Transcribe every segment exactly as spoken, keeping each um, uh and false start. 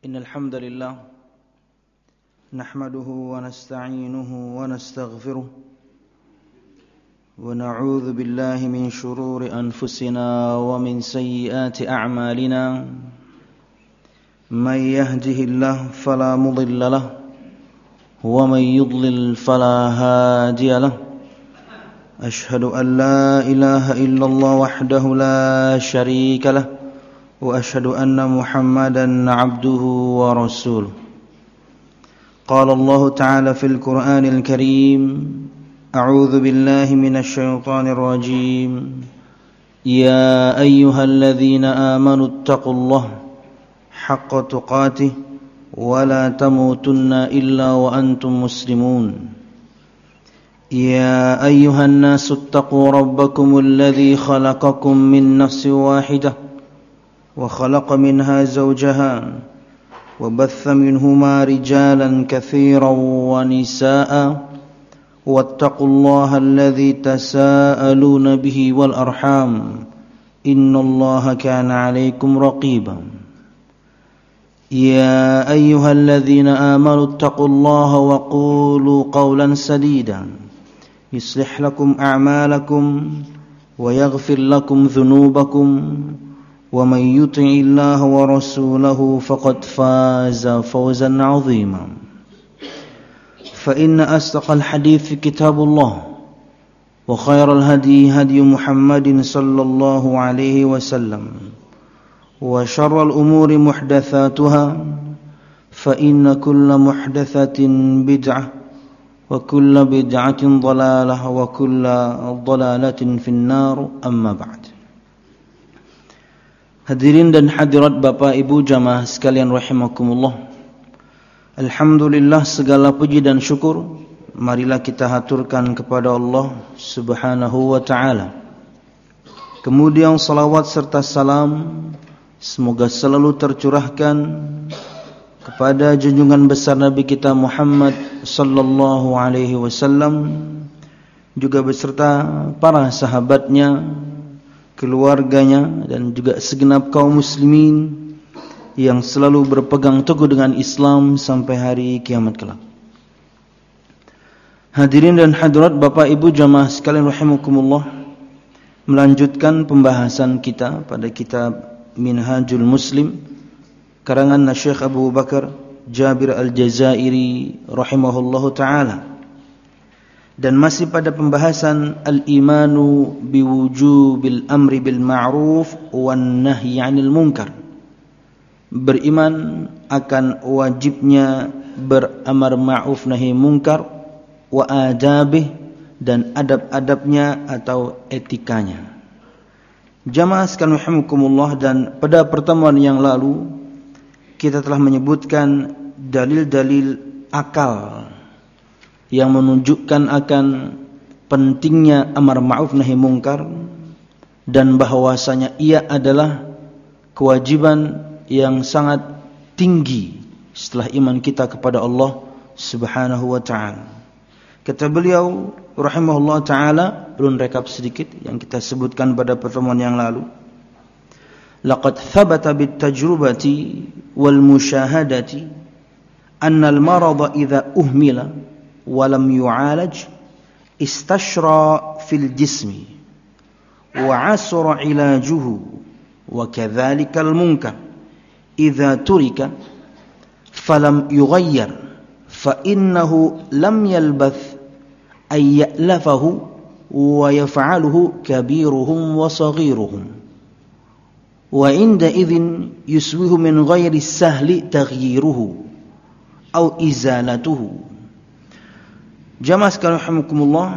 إن الحمد لله نحمده ونستعينه ونستغفره ونعوذ بالله من شرور أنفسنا ومن سيئات أعمالنا من يهده الله فلا مضل له ومن يضلل فلا هادي له أشهد أن لا إله إلا الله وحده لا شريك له وأشهد أن محمدا عبده ورسوله قال الله تعالى في القرآن الكريم أعوذ بالله من الشيطان الرجيم يا أيها الذين آمنوا اتقوا الله حق تقاته ولا تموتن إلا وأنتم مسلمون يا أيها الناس اتقوا ربكم الذي خلقكم من نفس واحدة وخلق منها زوجها وبث منهما رجالا كثيرا ونساء واتقوا الله الذي تساءلون به والأرحام إن الله كان عليكم رقيبا يا أيها الذين آمنوا اتقوا الله وقولوا قولا سديدا يصلح لكم أعمالكم ويغفر لكم ذنوبكم ومن يطع الله ورسوله فقد فاز فوزا عظيما فإن أصدق الحديث كتاب الله وخير الهدي هدي محمد صلى الله عليه وسلم وشر الأمور محدثاتها فإن كل محدثة بدعة وكل بدعة ضلالة وكل ضلالة في النار أما بعد. Hadirin dan hadirat Bapak Ibu jamaah sekalian rahimakumullah. Alhamdulillah, segala puji dan syukur marilah kita haturkan kepada Allah Subhanahu wa taala. Kemudian salawat serta salam semoga selalu tercurahkan kepada junjungan besar Nabi kita Muhammad sallallahu alaihi wasallam, juga beserta para sahabatnya, keluarganya, dan juga segenap kaum muslimin yang selalu berpegang teguh dengan Islam sampai hari kiamat kelak. Hadirin dan hadirat Bapak Ibu jamaah sekalian rahimakumullah, melanjutkan pembahasan kita pada kitab Minhajul Muslim karangan Syekh Abu Bakar Jabir Al-Jazairi rahimahullahu taala, dan masih pada pembahasan al-imanu biwujubil amri bil ma'ruf wan nahyi 'anil munkar. Beriman akan wajibnya beramar ma'ruf nahi munkar, wa adabih, dan adab-adabnya atau etikanya. Jamaah sekalian rahimakumullah, dan pada pertemuan yang lalu kita telah menyebutkan dalil-dalil akal yang menunjukkan akan pentingnya amar ma'ruf nahi munkar, dan bahwasanya ia adalah kewajiban yang sangat tinggi setelah iman kita kepada Allah Subhanahu wa taala. Kata beliau rahimahullah taala, belum rekap sedikit yang kita sebutkan pada pertemuan yang lalu. Laqad thabata bit tajrubati wal musyahadati anna al marada idza uhmila walam yu'alaj istashra fil jismi wa asra ilajuhu wa kadzalika al munkar idza turika falam yughayyar fa innahu lam yalbath ay ya'lafahu wa yaf'aluhu kabiruhum wa saghiruhum wa inda idhin yuswihu min ghairi sahli taghyiruhu aw izalatuhu. Jamaah sekalian rahimakumullah,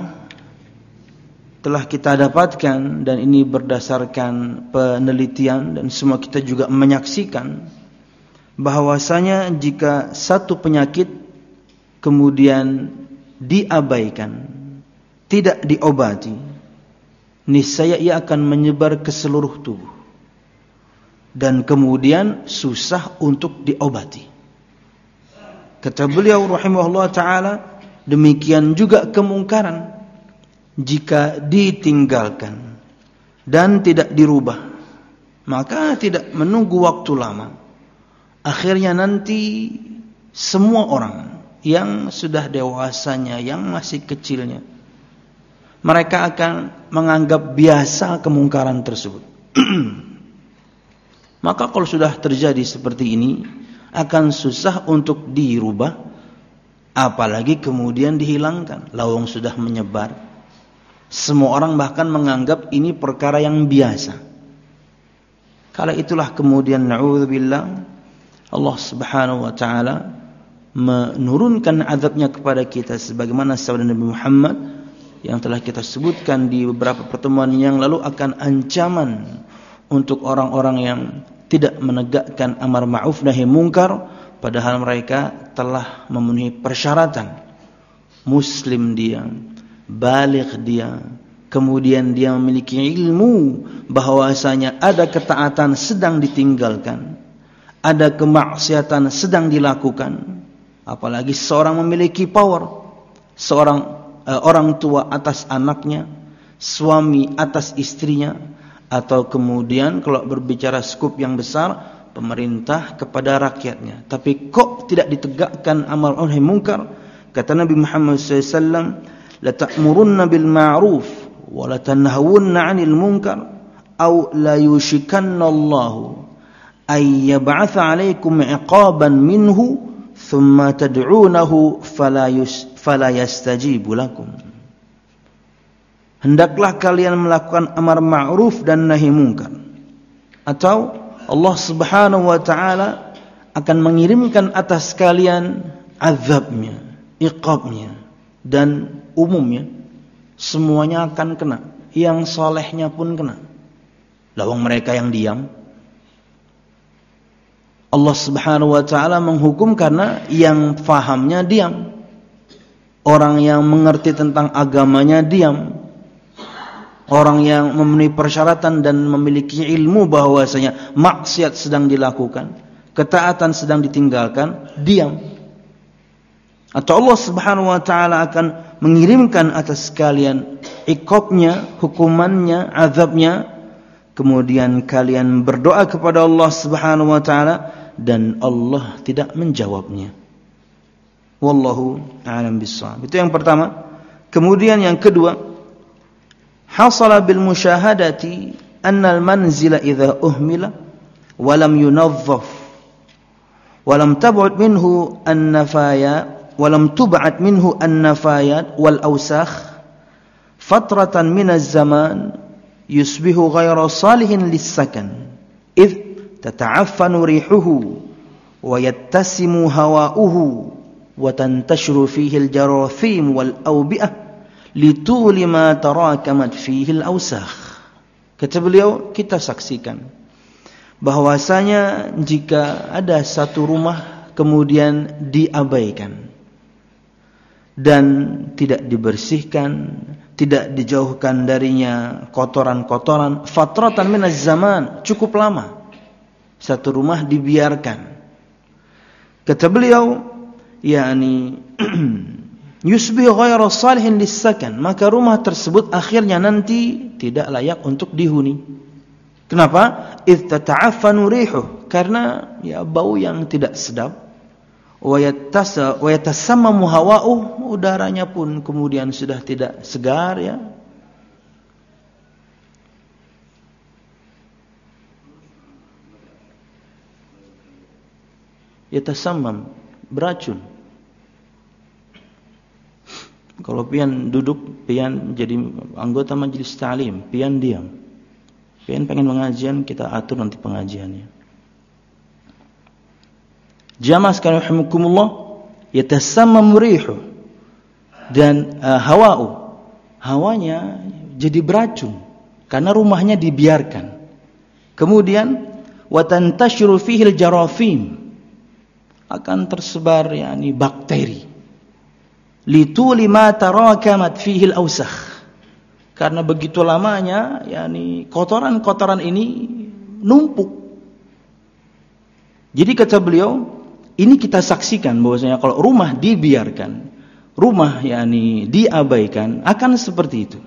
telah kita dapatkan, dan ini berdasarkan penelitian dan semua kita juga menyaksikan, bahwasanya jika satu penyakit kemudian diabaikan, tidak diobati, niscaya ia akan menyebar ke seluruh tubuh dan kemudian susah untuk diobati. Kata beliau rahimahullah taala, demikian juga kemungkaran jika ditinggalkan dan tidak dirubah, maka tidak menunggu waktu lama Akhirnya nanti semua orang yang sudah dewasanya, yang masih kecilnya, mereka akan menganggap biasa kemungkaran tersebut. Maka kalau sudah terjadi seperti ini, akan susah untuk dirubah, apalagi kemudian dihilangkan. Lawang sudah menyebar, semua orang bahkan menganggap ini perkara yang biasa. Kala itulah kemudian na'udzubillah, Allah Subhanahu wa taala menurunkan azabnya kepada kita, sebagaimana sabda Nabi Muhammad yang telah kita sebutkan di beberapa pertemuan yang lalu, akan ancaman untuk orang-orang yang tidak menegakkan amar ma'ruf nahi munkar, padahal mereka telah memenuhi persyaratan. Muslim dia, baligh dia, kemudian dia memiliki ilmu bahwasanya ada ketaatan sedang ditinggalkan, ada kemaksiatan sedang dilakukan. Apalagi seorang memiliki power, seorang uh, orang tua atas anaknya, suami atas istrinya, atau kemudian kalau berbicara skup yang besar, pemerintah kepada rakyatnya. Tapi kok tidak ditegakkan amar ma'ruf nahi munkar? Kata Nabi Muhammad sallallahu alaihi wasallam, la ta'murunna bil ma'ruf wa la tanhawunna 'anil munkar aw la yushikanna Allahu ay yab'atha 'alaikum 'iqaban minhu thumma tad'unahu fala yus fala yastajibu lakum. Hendaklah kalian melakukan amar ma'ruf dan nahi munkar, atau Allah Subhanahu wa taala akan mengirimkan atas kalian azabnya, iqabnya, dan umumnya semuanya akan kena. Yang solehnya pun kena. Lawang mereka yang diam, Allah Subhanahu wa taala menghukum karena yang fahamnya diam. Orang yang mengerti tentang agamanya diam. Orang yang memenuhi persyaratan dan memiliki ilmu bahwasanya maksiat sedang dilakukan, ketaatan sedang ditinggalkan, diam. Atau Allah Subhanahu wa taala akan mengirimkan atas kalian iqabnya, hukumannya, azabnya. Kemudian kalian berdoa kepada Allah Subhanahu wa taala dan Allah tidak menjawabnya. Wallahu a'lam bissawab. Itu yang pertama. Kemudian yang kedua, hasala bil musyahadati anna al manzila idza uhmila wa lam yunazzaf wa lam tab'ud minhu an nafaya wa lam tub'ad minhu an nafayat wal awsakh fatratan min az-zaman yusbihu ghayra salihin lis-sakan id tata'affanu rihuhu wa yattasimu hawa'uhu wa tantashiru fihi al-jarathim wal awbi'ah lituli ma tarakamat fihi al-awsakh. Kata beliau, kita saksikan bahwasanya jika ada satu rumah kemudian diabaikan dan tidak dibersihkan, tidak dijauhkan darinya kotoran-kotoran, fatratan minaz zaman, cukup lama satu rumah dibiarkan. Kata beliau, yakni yusbihu ghayra salihin lis-sakan, maka rumah tersebut akhirnya nanti tidak layak untuk dihuni. Kenapa? Idh tata'affanu rihuh, karena ya bau yang tidak sedap. Wa yattasa wa yatasammamu hawa'uh, udaranya pun kemudian sudah tidak segar ya. Yatasammam, beracun. Kalau pian duduk, pian jadi anggota majelis ta'lim, pian diam. Pian pengen pengajian, kita atur nanti pengajiannya. Jamaah sekalian rahimakumullah, yatasammam rihu, dan uh, hawa'u, hawanya jadi beracun karena rumahnya dibiarkan. Kemudian wa tantashiru fihi al-jarathim, akan tersebar yakni bakteri. Lituli ma tarakamat fihi al-awsakh, karena begitu lamanya yakni kotoran-kotoran ini numpuk. Jadi kata beliau, ini kita saksikan bahwasanya kalau rumah dibiarkan, rumah yakni diabaikan, akan seperti itu.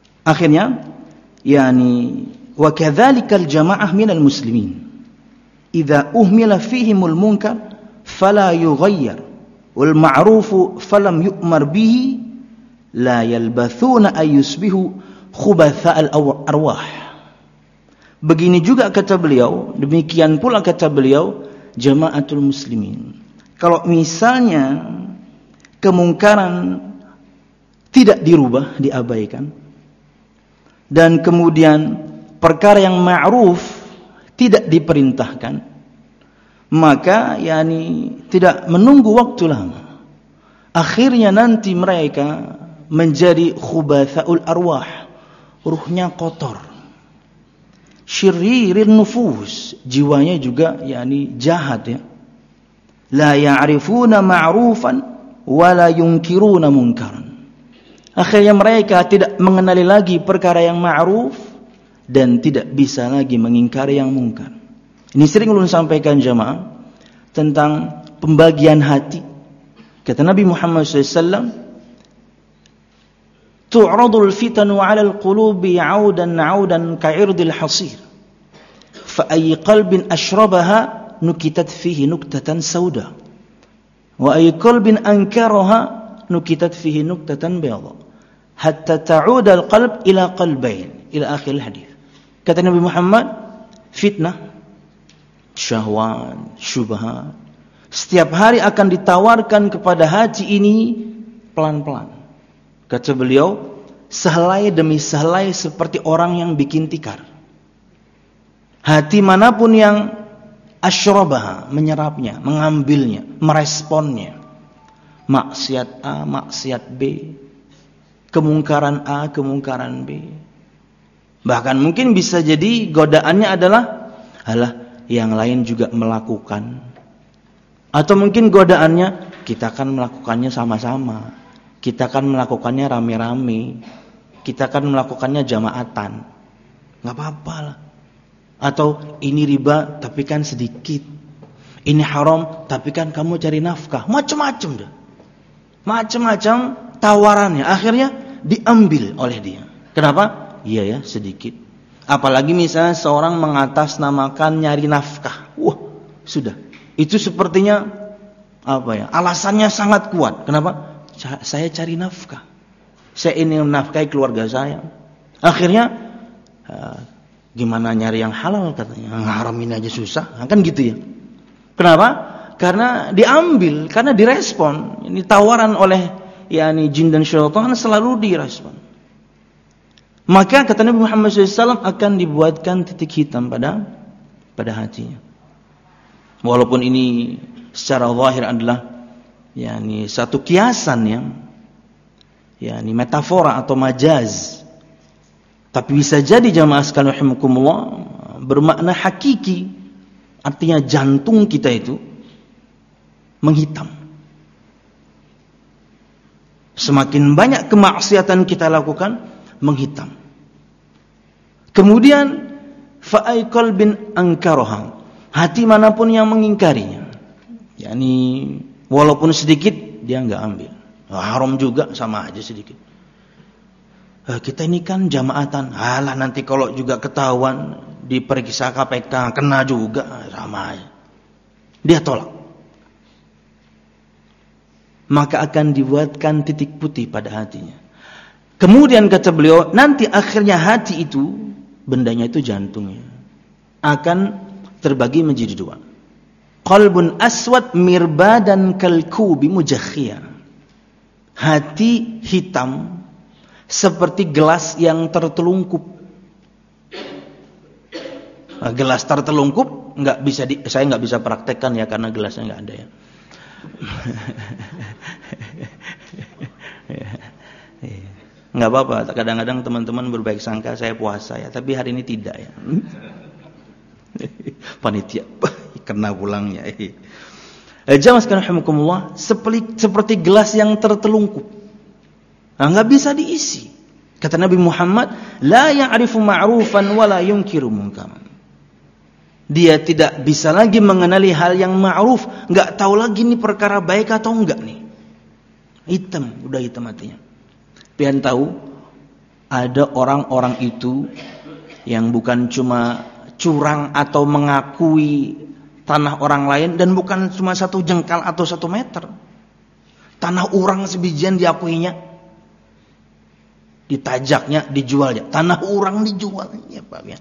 Akhirnya yakni wa kadzalikal jamaah minal muslimin, idza uhmila fihimul munkar fala yughayyar wal ma'rufu falam yu'mar bihi la yalbathuna ayusbihu khubatha'al arwah. Begini juga kata beliau, demikian pula kata beliau jamaatul muslimin. Kalau misalnya kemungkaran tidak dirubah, diabaikan, dan kemudian perkara yang ma'ruf tidak diperintahkan, maka yakni tidak menunggu waktu lama, akhirnya nanti mereka menjadi khubathaul arwah, ruhnya kotor, syiririn nufus, jiwanya juga yakni jahat ya. La ya'rifuna ma'rufan wa la yunkiruna munkaran. Akhirnya mereka tidak mengenali lagi perkara yang ma'ruf dan tidak bisa lagi mengingkari yang mungkar. Ini sering ulun sampaikan jamaah tentang pembagian hati. Kata Nabi Muhammad shallallahu alaihi wasallam, tu'radul fitanu 'alal qulubi 'audan 'audan ka'irdil hasir. Fa ayyi qalbin ashrabaha nukitat fihi nuktatan sauda. Wa ayyi qalbin ankaraha nukitat fihi nuktatan bayadha. Hatta ta'ud al-qalb ila qalbain, ila akhir hadis. Kata Nabi Muhammad, fitnah, syahwat, syubhat setiap hari akan ditawarkan kepada hati ini pelan-pelan. Kata beliau, sehelai demi sehelai seperti orang yang bikin tikar. Hati manapun yang asyrabaha, menyerapnya, mengambilnya, meresponnya, maksiat A, maksiat B, kemungkaran A, kemungkaran B. Bahkan mungkin bisa jadi godaannya adalah alah yang lain juga melakukan. Atau mungkin godaannya kita akan melakukannya sama-sama. Kita akan melakukannya rame-rame. Kita akan melakukannya jamaatan. Enggak apa-apa lah. Atau ini riba tapi kan sedikit. Ini haram tapi kan kamu cari nafkah. Macam-macam dah. Macam-macam tawarannya, akhirnya diambil oleh dia. Kenapa? Iya ya, sedikit. Apalagi misalnya seorang mengatasnamakan nyari nafkah. Wah, sudah. Itu sepertinya apa ya? Alasannya sangat kuat. Kenapa? Saya cari nafkah. Saya ingin menafkahi keluarga saya. Akhirnya uh, gimana nyari yang halal katanya? Yang haram ini aja susah. Nah, kan gitu ya. Kenapa? Karena diambil, karena direspon. Ini tawaran oleh yakni jin dan syaitan selalu direspon. Maka kata Nabi Muhammad shallallahu alaihi wasallam akan dibuatkan titik hitam pada pada hatinya. Walaupun ini secara zahir adalah yakni satu kiasan yang yakni metafora atau majaz. Tapi bisa jadi jamaah sekalian rahimakumullah bermakna hakiki. Artinya jantung kita itu menghitam. Semakin banyak kemaksiatan kita lakukan, menghitam. Kemudian fa'ay qalbin ankaraha, hati manapun yang mengingkarinya, yakni walaupun sedikit dia enggak ambil. Haram juga sama aja sedikit. Kita ini kan jamaatan, alah nanti kalau juga ketahuan diperiksa K P K kena juga, sama aja. Dia tolak. Maka akan dibuatkan titik putih pada hatinya. Kemudian kata beliau, nanti akhirnya hati itu, bendanya itu jantungnya, akan terbagi menjadi dua. Qalbun aswad mirbadan kalkubi mujakhiyah. Hati hitam seperti gelas yang tertelungkup. Gelas tertelungkup nggak bisa di, saya nggak bisa praktekkan ya karena gelasnya nggak ada ya. Nggak apa-apa, kadang-kadang teman-teman berbaik sangka saya puasa ya, tapi hari ini tidak ya. Panitia kena pulangnya. Jamaah sekalian rahimakumullah, seperti seperti gelas yang tertelungkup. Nah, nggak bisa diisi. Kata Nabi Muhammad, la ya'rifu ma'rufan wa la yunkiru munkaran. Dia tidak bisa lagi mengenali hal yang ma'ruf, enggak tahu lagi ini perkara baik atau enggak nih. Hitam, udah hitam hatinya. Pian tahu ada orang-orang itu yang bukan cuma curang atau mengakui tanah orang lain, dan bukan cuma satu jengkal atau satu meter. Tanah orang sebijian diakuinya, ditajaknya, dijualnya. Tanah orang dijualnya, Pak ya.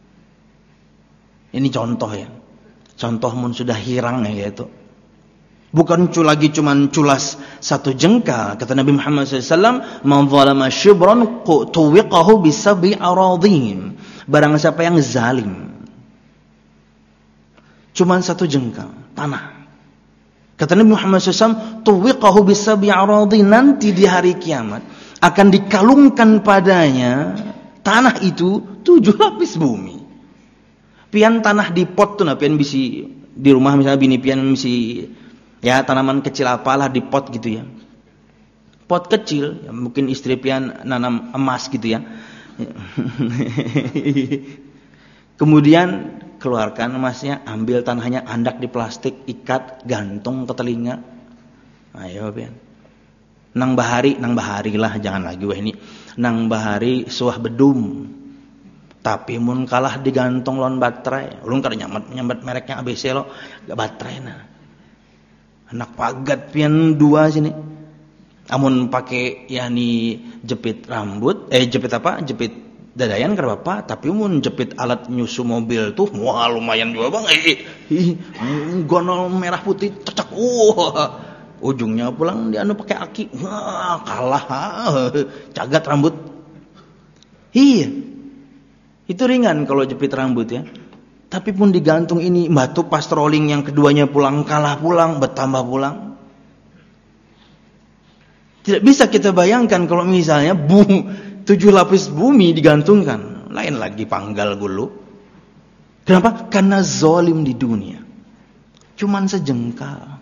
Ini contoh ya. Contoh mun sudah hirang ya itu. Bukan lagi cuman culas satu jengkal. Kata Nabi Muhammad shallallahu alaihi wasallam, "Man zalama shibran tuwiqahu bisab'i aradhim." Barang siapa yang zalim, cuman satu jengkal tanah. Kata Nabi Muhammad shallallahu alaihi wasallam, "Tuwiqahu bisab'i aradhim." Nanti di hari kiamat akan dikalungkan padanya tanah itu tujuh lapis bumi. Pian tanah di pot tuh, nah pian bisi di rumah misalnya bini pian bisi ya tanaman kecil apalah di pot gitu ya. Pot kecil, ya, mungkin istri pian nanam emas gitu ya. Kemudian keluarkan emasnya, ambil tanahnya, andak di plastik, ikat, gantung ke telinga. Ayo pian. Nang bahari, nang bahari lah, jangan lagi wah ini. Nang bahari suah bedum. Tapi mun kalah digantung lawan baterai. Ulun kada nyambat nyambat mereknya A B C lo, gak baterai nah. Anak pagat pian dua sini. Amun pakai yani jepit rambut, eh jepit apa? Jepit dadayan kada apa, tapi mun jepit alat nyusu mobil tuh wah lumayan juga Bang. Eh, eh gonol merah putih cocok. Wah. Ujungnya pulang dia anu pakai aki. Wah, kalah. Cagat rambut. Iya. Itu ringan kalau jepit rambut ya. Tapi pun digantung ini batu pas rolling yang keduanya pulang kalah pulang, bertambah pulang. Tidak bisa kita bayangkan kalau misalnya bum, tujuh lapis bumi digantungkan. Lain lagi panggal gulu. Kenapa? Karena zalim di dunia. Cuman sejengkal.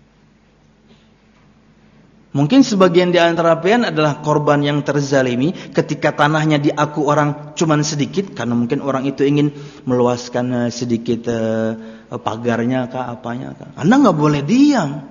Mungkin sebagian di antara pian adalah korban yang terzalimi ketika tanahnya diaku orang cuman sedikit, karena mungkin orang itu ingin meluaskan sedikit uh, pagarnya kah apanya kah. Anda nggak boleh diam.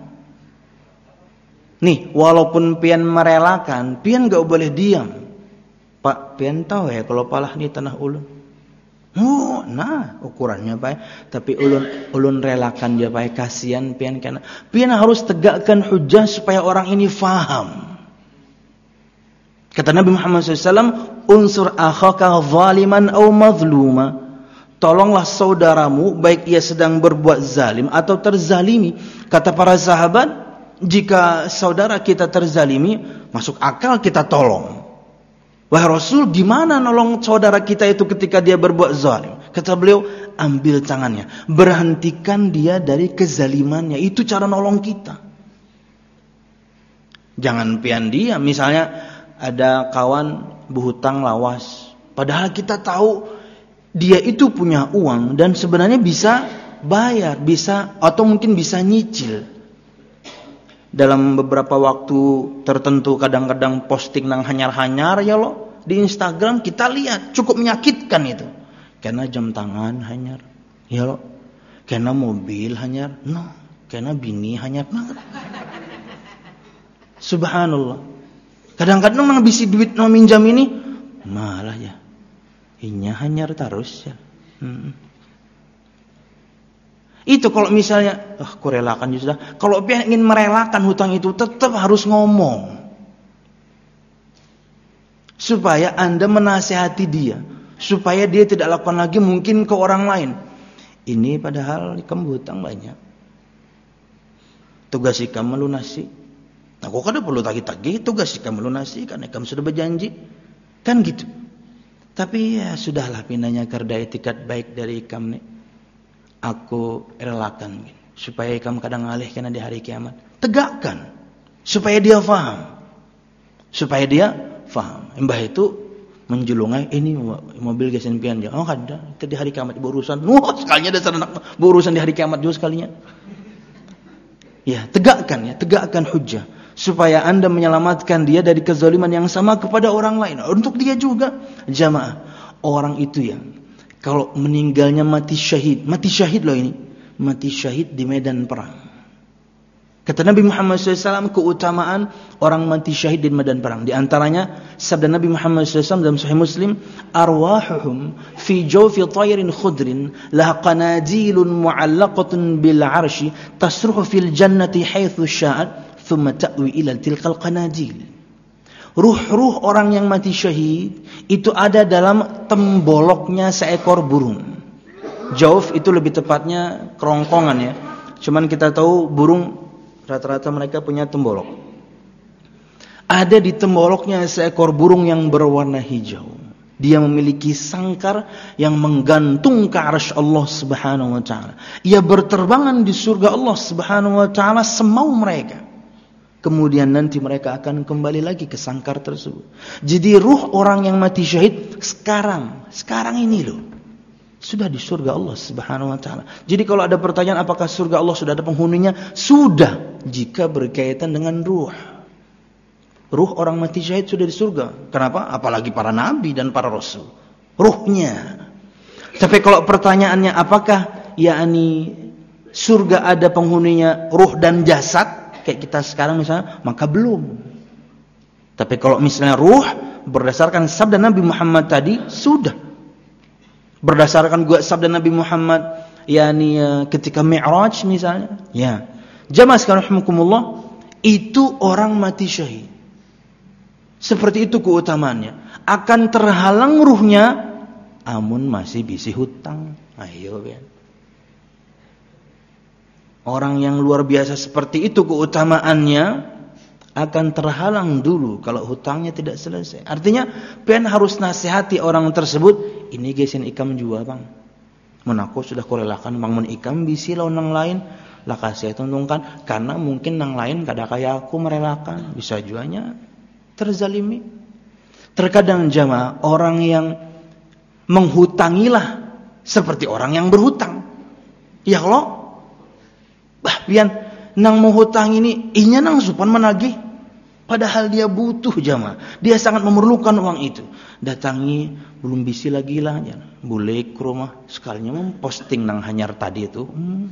Nih, walaupun pian merelakan, pian nggak boleh diam. Pak, pian tahu ya kalau palah ini tanah ulun. Oh, nah ukurannya baik, tapi ulun ulun relakan dia baik, kasihan pian karena pian harus tegakkan hujah supaya orang ini faham. Kata Nabi Muhammad shallallahu alaihi wasallam, unsur akhaka zaliman aw mazluma. Tolonglah saudaramu baik ia sedang berbuat zalim atau terzalimi. Kata para sahabat, jika saudara kita terzalimi, masuk akal kita tolong. Wahai Rasul, gimana nolong saudara kita itu ketika dia berbuat zalim? Kata beliau, ambil tangannya, berhentikan dia dari kezalimannya. Itu cara nolong kita. Jangan pian dia. Misalnya ada kawan berhutang lawas, padahal kita tahu dia itu punya uang dan sebenarnya bisa bayar, bisa atau mungkin bisa nyicil. Dalam beberapa waktu tertentu kadang-kadang posting nang hanyar-hanyar ya lo di Instagram kita lihat cukup menyakitkan itu. Karena jam tangan hanyar, ya lo. Karena mobil hanyar, no. Karena bini hanyar, no. Subhanallah. Kadang-kadang nang bisi duit no minjam ini malah ya. Inya hanyar terus ya. Hmm. Itu kalau misalnya, ah, aku relakan juga sudah. Kalau dia ingin merelakan hutang itu, tetap harus ngomong. Supaya Anda menasihati dia. Supaya dia tidak lakukan lagi mungkin ke orang lain. Ini padahal kamu hutang banyak. Tugas kamu melunasi. Nah, kok kada perlu tagih-tagih, tugas kamu melunasi, karena kamu sudah berjanji. Kan gitu. Tapi ya sudahlah, pinanya karena etikat baik dari kamu nih. Aku relakan supaya kamu kadang ngalih kena di hari kiamat. Tegakkan supaya dia faham. Supaya dia faham. Mbah itu menjulungai ini mobil gesen pian dia. Oh kada, itu di hari kiamat berurusan. Wah, sekalinya dasar anak berurusan di hari kiamat juga sekalinya. Ya, tegakkan ya, tegakkan hujjah supaya Anda menyelamatkan dia dari kezaliman yang sama kepada orang lain. Untuk dia juga jamaah. Orang itu ya, kalau meninggalnya mati syahid, mati syahid loh ini, mati syahid di medan perang. Kata Nabi Muhammad shallallahu alaihi wasallam keutamaan orang mati syahid di medan perang. Di antaranya sabda Nabi Muhammad shallallahu alaihi wasallam dalam Sahih Muslim, arwahuhum fi jawfi tayrin khudrin laha qanadilun mu'allaqatun bil 'arsy tasruhu fil jannati haitsu sya'at thumma ta'wi ila tilkal qanadil. Ruh-ruh orang yang mati syahid itu ada dalam temboloknya seekor burung. Jauf itu lebih tepatnya kerongkongan ya. Cuman kita tahu burung rata-rata mereka punya tembolok. Ada di temboloknya seekor burung yang berwarna hijau. Dia memiliki sangkar yang menggantung ke arsy Allah Subhanahu wa taala. Ia berterbangan di surga Allah Subhanahu wa taala semau mereka. Kemudian nanti mereka akan kembali lagi ke sangkar tersebut. Jadi ruh orang yang mati syahid sekarang, sekarang ini loh, sudah di surga Allah Subhanahu wa taala. Jadi kalau ada pertanyaan apakah surga Allah sudah ada penghuninya? Sudah, jika berkaitan dengan ruh. Ruh orang mati syahid sudah di surga. Kenapa? Apalagi para nabi dan para rasul. Ruhnya. Tapi kalau pertanyaannya apakah yakni surga ada penghuninya ruh dan jasad kayak kita sekarang misalnya, maka belum. Tapi kalau misalnya ruh berdasarkan sabda Nabi Muhammad tadi sudah. Berdasarkan juga sabda Nabi Muhammad yakni uh, ketika Mi'raj misalnya, ya. Jamaah sekalian rahimakumullah, itu orang mati syahid. Seperti itu keutamaannya. Akan terhalang ruhnya amun masih bisi hutang. Ayo ya. Orang yang luar biasa seperti itu keutamaannya akan terhalang dulu kalau hutangnya tidak selesai. Artinya pian harus nasihati orang tersebut, ini gesin ikam jua bang. Mun aku sudah kurelakan bang mun ikam bisi lawan nang lain lah kasih tuntungkan karena mungkin nang lain kada kaya aku merelakan, bisa juanya terzalimi. Terkadang jamaah orang yang menghutangilah seperti orang yang berhutang. Ya Allah, bah pian nang menghutang ini inya nang supan menagih, padahal dia butuh jamaah, dia sangat memerlukan uang itu. Datangi belum bisi lagi lah, ya. Boleh ke rumah sekalinya memposting nang hanyar tadi itu. Hmm.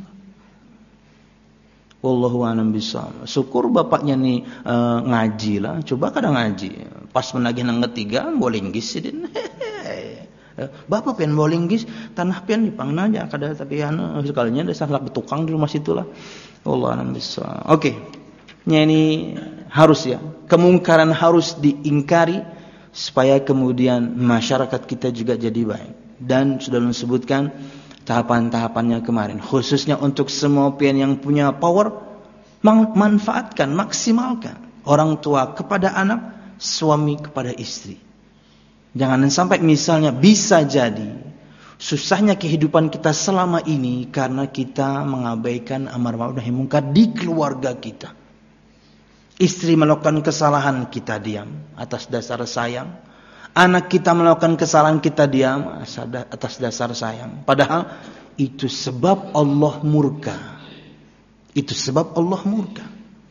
Wallahu a'lam bishawab. Syukur bapaknya nih e, ngaji lah, coba kadang ngaji. Pas menagih nang ketiga boleh ngis sidin. Bapak pian boleh ngis, tanah pian dipangna aja kada tapi anu sekalinya ada salah betukang di rumah situlah. Wallahu a'lam bishawab. Oke. Nya ini harus ya, kemungkaran harus diingkari supaya kemudian masyarakat kita juga jadi baik. Dan sudah disebutkan tahapan-tahapannya kemarin, khususnya untuk semua pian yang punya power, manfaatkan, maksimalkan. Orang tua kepada anak, suami kepada istri. Jangan sampai misalnya bisa jadi susahnya kehidupan kita selama ini karena kita mengabaikan amar ma'ruf nahi munkar di keluarga kita. Istri melakukan kesalahan, kita diam atas dasar sayang. Anak kita melakukan kesalahan, kita diam atas dasar sayang. Padahal itu sebab Allah murka. Itu sebab Allah murka.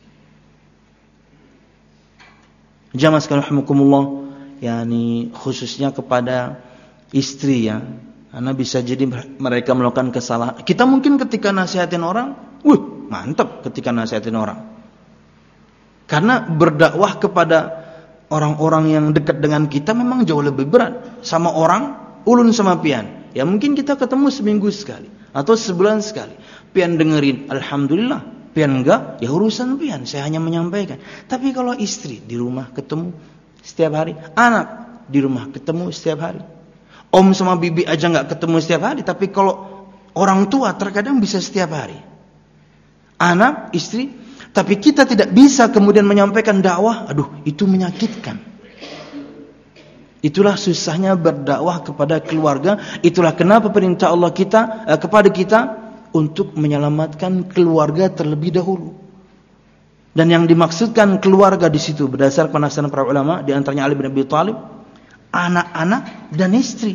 Jamaah sekalian rahimakumullah, yakni khususnya kepada istri ya. Karena bisa jadi mereka melakukan kesalahan. Kita mungkin ketika nasihatin orang, wih mantap ketika nasihatin orang. Karena berdakwah kepada orang-orang yang dekat dengan kita memang jauh lebih berat. Sama orang, ulun sama pian. Ya mungkin kita ketemu seminggu sekali. Atau sebulan sekali. Pian dengerin, alhamdulillah. Pian enggak, ya urusan pian. Saya hanya menyampaikan. Tapi kalau istri di rumah ketemu setiap hari. Anak di rumah ketemu setiap hari. Om sama bibi aja enggak ketemu setiap hari. Tapi kalau orang tua terkadang bisa setiap hari. Anak, istri. Tapi kita tidak bisa kemudian menyampaikan dakwah, aduh itu menyakitkan. Itulah susahnya berdakwah kepada keluarga. Itulah kenapa perintah Allah kita eh, kepada kita untuk menyelamatkan keluarga terlebih dahulu. Dan yang dimaksudkan keluarga di situ berdasarkan penafsiran para ulama, di antaranya Ali bin Abi Thalib, anak-anak dan istri.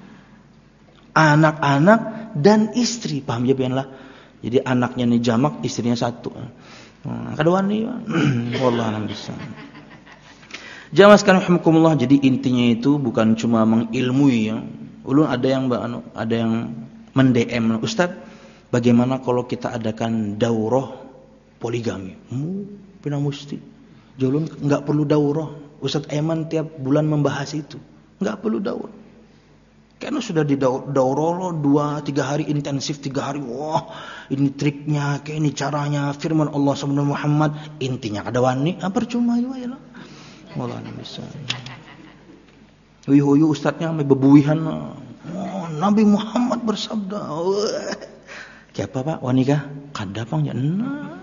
Anak-anak dan istri, paham ya biarlah. Jadi anaknya nih jamak, istrinya satu. Nah, kedua nih, wallahu a'lam bishawab. Jamaah sekalian rahimakumullah, jadi intinya itu bukan cuma mengilmui ya. Ulun ada yang ada yang men-D M, Ustaz, bagaimana kalau kita adakan daurah poligami. Mu pina musti. Jolun enggak perlu daurah. Ustaz Aiman tiap bulan membahas itu. Enggak perlu daurah. Karena sudah di daurah dua tiga hari intensif, tiga hari. Wah, ini triknya, kayak ini caranya, firman Allah subhanahu Muhammad, intinya kada wani, ah percuma juga ya lah. Wallah bisa. Huyu-huyu ustaznya sampai bebuihan. Oh, Nabi Muhammad bersabda. Siapa Pak? Wanikah? Kada pang ya. Nah.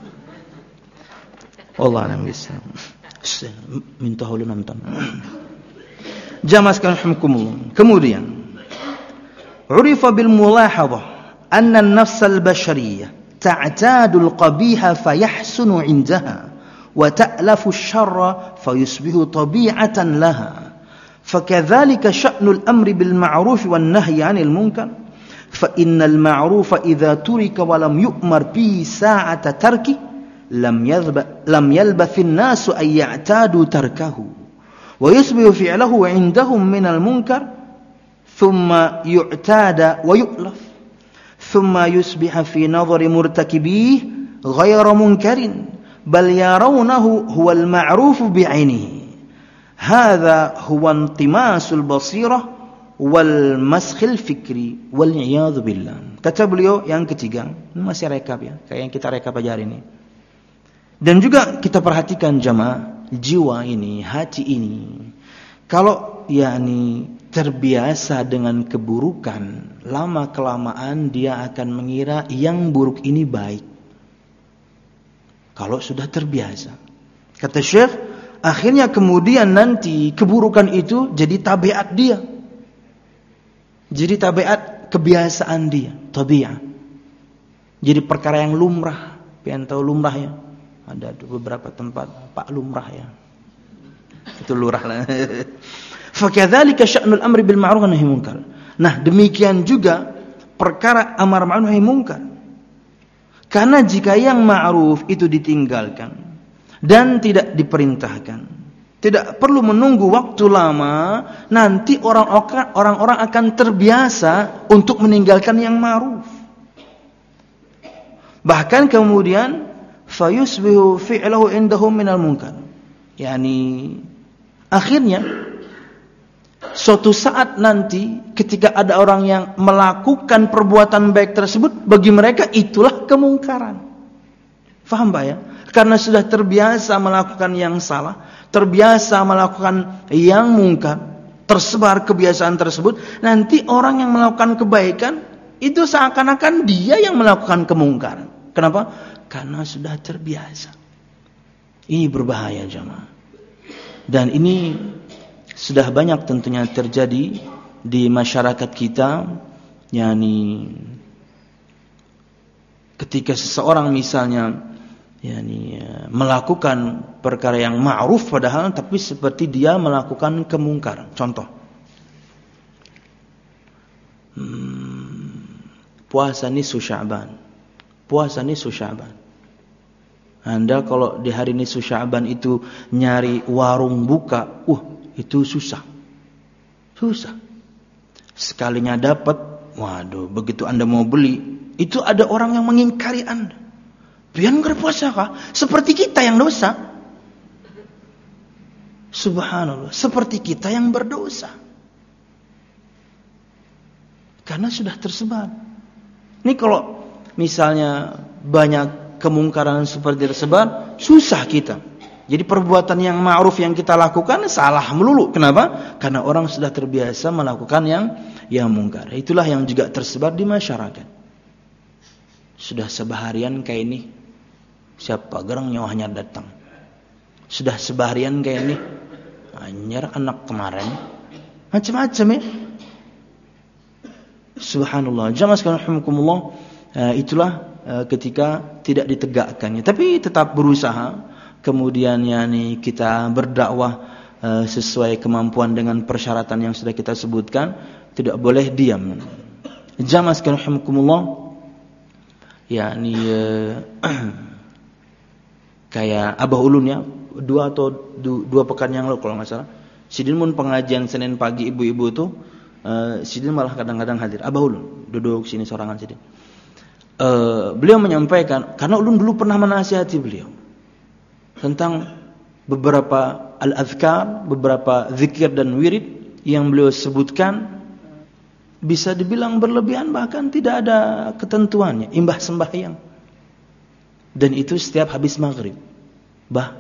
Allah yang bisa. Minta hulu nonton. Jamaah sekalian rahimakumullah. Kemudian, urifa bil mulahadhah anna an-nafs al-bashariyah ta'tadu al-qabiha fayahsunu 'indaha wa ta'lafu asy-syarra fayusbihu tabi'atan laha. فكذلك شأن الأمر بالمعروف والنهي عن المنكر فإن المعروف إذا ترك ولم يؤمر به ساعة تركه لم يلبث لم يلبث الناس أن يعتادوا تركه ويصبح فعله عندهم من المنكر ثم يعتاد ويؤلف ثم يصبح في نظر مرتكبيه غير منكر بل يرونه هو المعروف بعينه هذا هو انطماس البصيرة والمسخ الفكري والعياذ بالله. Kata beliau yang ketiga, ini masih rekap ya, kayak yang kita rekap aja hari ini. Dan juga kita perhatikan jamaah, jiwa ini, hati ini, kalau yakni terbiasa dengan keburukan, lama kelamaan dia akan mengira yang buruk ini baik. Kalau sudah terbiasa, kata Syekh, akhirnya kemudian nanti keburukan itu jadi tabiat dia. Jadi tabiat kebiasaan dia, tabiat. Jadi perkara yang lumrah. Pian tahu lumrah ya? Ada beberapa tempat Pak lumrah ya. Itu lurah lah. Fakadzalika sya'nul amri bil ma'ruf wa nahy munkar. Nah, demikian juga perkara amar ma'ruf nahi munkar. Karena jika yang ma'ruf itu ditinggalkan dan tidak diperintahkan, tidak perlu menunggu waktu lama, nanti orang-orang akan terbiasa untuk meninggalkan yang ma'ruf. Bahkan kemudian fayusbihu fi'lahu indahum minal munkar. Yani akhirnya suatu saat nanti ketika ada orang yang melakukan perbuatan baik tersebut, bagi mereka itulah kemungkaran. Faham Pak ya? Karena sudah terbiasa melakukan yang salah, terbiasa melakukan yang mungkar, tersebar kebiasaan tersebut, nanti orang yang melakukan kebaikan itu seakan-akan dia yang melakukan kemungkaran. Kenapa? Karena sudah terbiasa. Ini berbahaya jamaah. Dan ini sudah banyak tentunya terjadi di masyarakat kita, yakni ketika seseorang misalnya yakni melakukan perkara yang ma'ruf padahal tapi seperti dia melakukan kemungkaran. Contoh, hmm, puasa nisfu Sya'ban. Puasa nisfu Sya'ban. Anda kalau di hari nisfu Sya'ban itu nyari warung buka, uh itu susah. Susah. Sekalinya dapat, waduh, begitu Anda mau beli, itu ada orang yang mengingkari Anda. Pian berpuasa kah? Seperti kita yang dosa. Subhanallah, seperti kita yang berdosa. Karena sudah tersebar. Ini kalau misalnya banyak kemungkaran seperti tersebar, susah kita. Jadi perbuatan yang ma'ruf yang kita lakukan salah melulu. Kenapa? Karena orang sudah terbiasa melakukan yang yang mungkar. Itulah yang juga tersebar di masyarakat. Sudah sebaharian kayak ini, siapa gerang nyawahnya datang. Sudah sebaharian kayak ini, anjir anak kemarin, macam-macam ya. Subhanallah. Jamaah sekalian rahimakumullah, itulah ketika tidak ditegakkannya, tapi tetap berusaha. Kemudian yakni kita berdakwah sesuai kemampuan dengan persyaratan yang sudah kita sebutkan, tidak boleh diam. Jamaah sekalian rahimakumullah, yakni kayak Abah Ulun ya, dua atau du, dua pekan yang lalu kalau nggak salah, Sidin mun pengajian Senin pagi ibu-ibu tuh, uh, Sidin malah kadang-kadang hadir. Abah Ulun duduk sini sorangan Sidin. uh, beliau menyampaikan, karena ulun dulu pernah menasihati beliau tentang beberapa al-azkar, beberapa zikir dan wirid yang beliau sebutkan bisa dibilang berlebihan, bahkan tidak ada ketentuannya, imbah sembahyang. Dan itu setiap habis maghrib. Bah,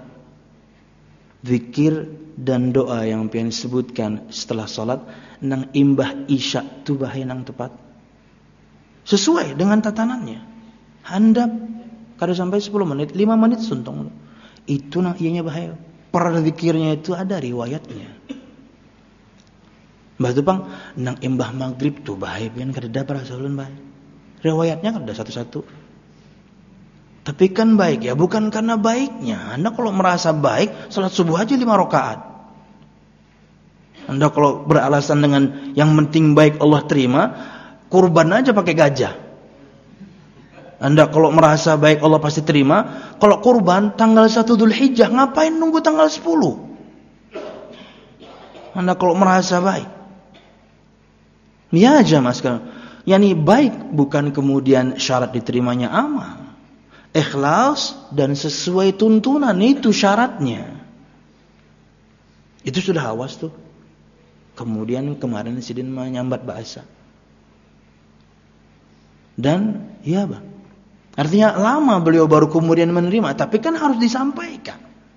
zikir dan doa yang pian disebutkan setelah salat nang imbah isya tu bahaya nang tepat. Sesuai dengan tatanannya. Handap kada sampai sepuluh menit, lima menit suntong. Itu nang ianya bahaya. Per zikirnya itu ada riwayatnya. Mbah tupang nang imbah maghrib tu bahaya pian kada dapat rasulun bahaya. Riwayatnya kada satu-satu. Tapi kan baik ya, bukan karena baiknya. Anda kalau merasa baik, salat subuh aja lima rakaat. Anda kalau beralasan dengan yang penting baik Allah terima, kurban aja pakai gajah. Anda kalau merasa baik Allah pasti terima, kalau kurban tanggal satu Dzulhijjah, ngapain nunggu tanggal sepuluh? Anda kalau merasa baik. Ya aja mas kan. Yani baik bukan kemudian syarat diterimanya amal. Ikhlas dan sesuai tuntunan, itu syaratnya. Itu sudah awas tuh. Kemudian kemarin Sidin menyambat bahasa. Dan ya bang, artinya lama beliau baru kemudian menerima, tapi kan harus disampaikan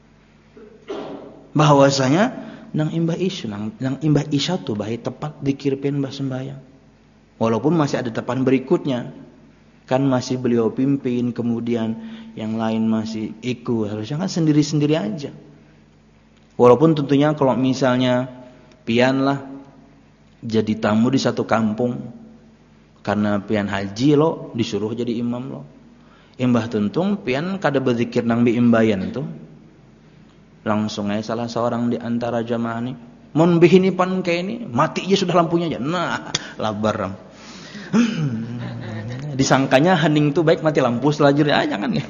bahwasanya nang imbah isya, nang, nang imbah isya tuh baik tepat dikirpin mbah sembahyang. Walaupun masih ada tepan berikutnya. Kan masih beliau pimpin, kemudian yang lain masih ikut. Harusnya kan sendiri-sendiri aja. Walaupun tentunya kalau misalnya pian lah jadi tamu di satu kampung, karena pian haji lo disuruh jadi imam lo. Imbah tuntung pian kada berzikir nang biimbayan tuh. Langsung aja salah seorang di antara jamaah nih, mon bihini pan kayak ini, mati aja sudah lampunya aja. Nah, labar. Disangkanya hening itu baik mati lampu selajur ya, jangan ya.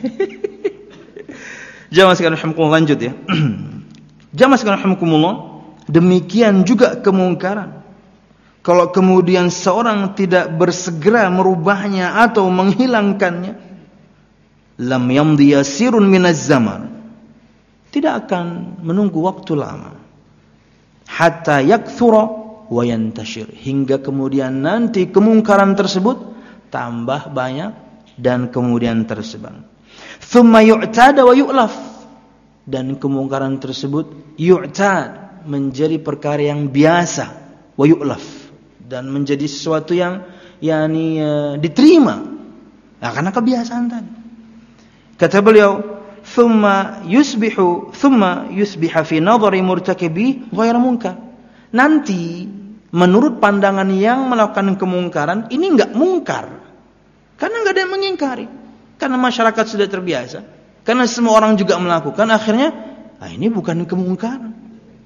Jamaah sekalian rahimakumullah, lanjut ya. Jamaah sekalian rahimakumullah, demikian juga kemungkaran. Kalau kemudian seorang tidak bersegera merubahnya atau menghilangkannya, lam yamdi yasirun minaz zaman, tidak akan menunggu waktu lama, hatta yakthura wa yantashir, hingga kemudian nanti kemungkaran tersebut tambah banyak dan kemudian tersebar. Thumma yu'tada wa yu'laf, dan kemungkaran tersebut yu'tad, menjadi perkara yang biasa, wa yu'laf, dan menjadi sesuatu yang yakni uh, diterima. Nah, karena kebiasaan tadi. Kata beliau, thumma yusbihu thumma yusbiha fi nadhari murtakibi ghairu munkar. Nanti menurut pandangan yang melakukan kemungkaran ini enggak mungkar. Karena enggak ada yang mengingkari. Karena masyarakat sudah terbiasa. Karena semua orang juga melakukan, akhirnya ah, ini bukan kemungkaran.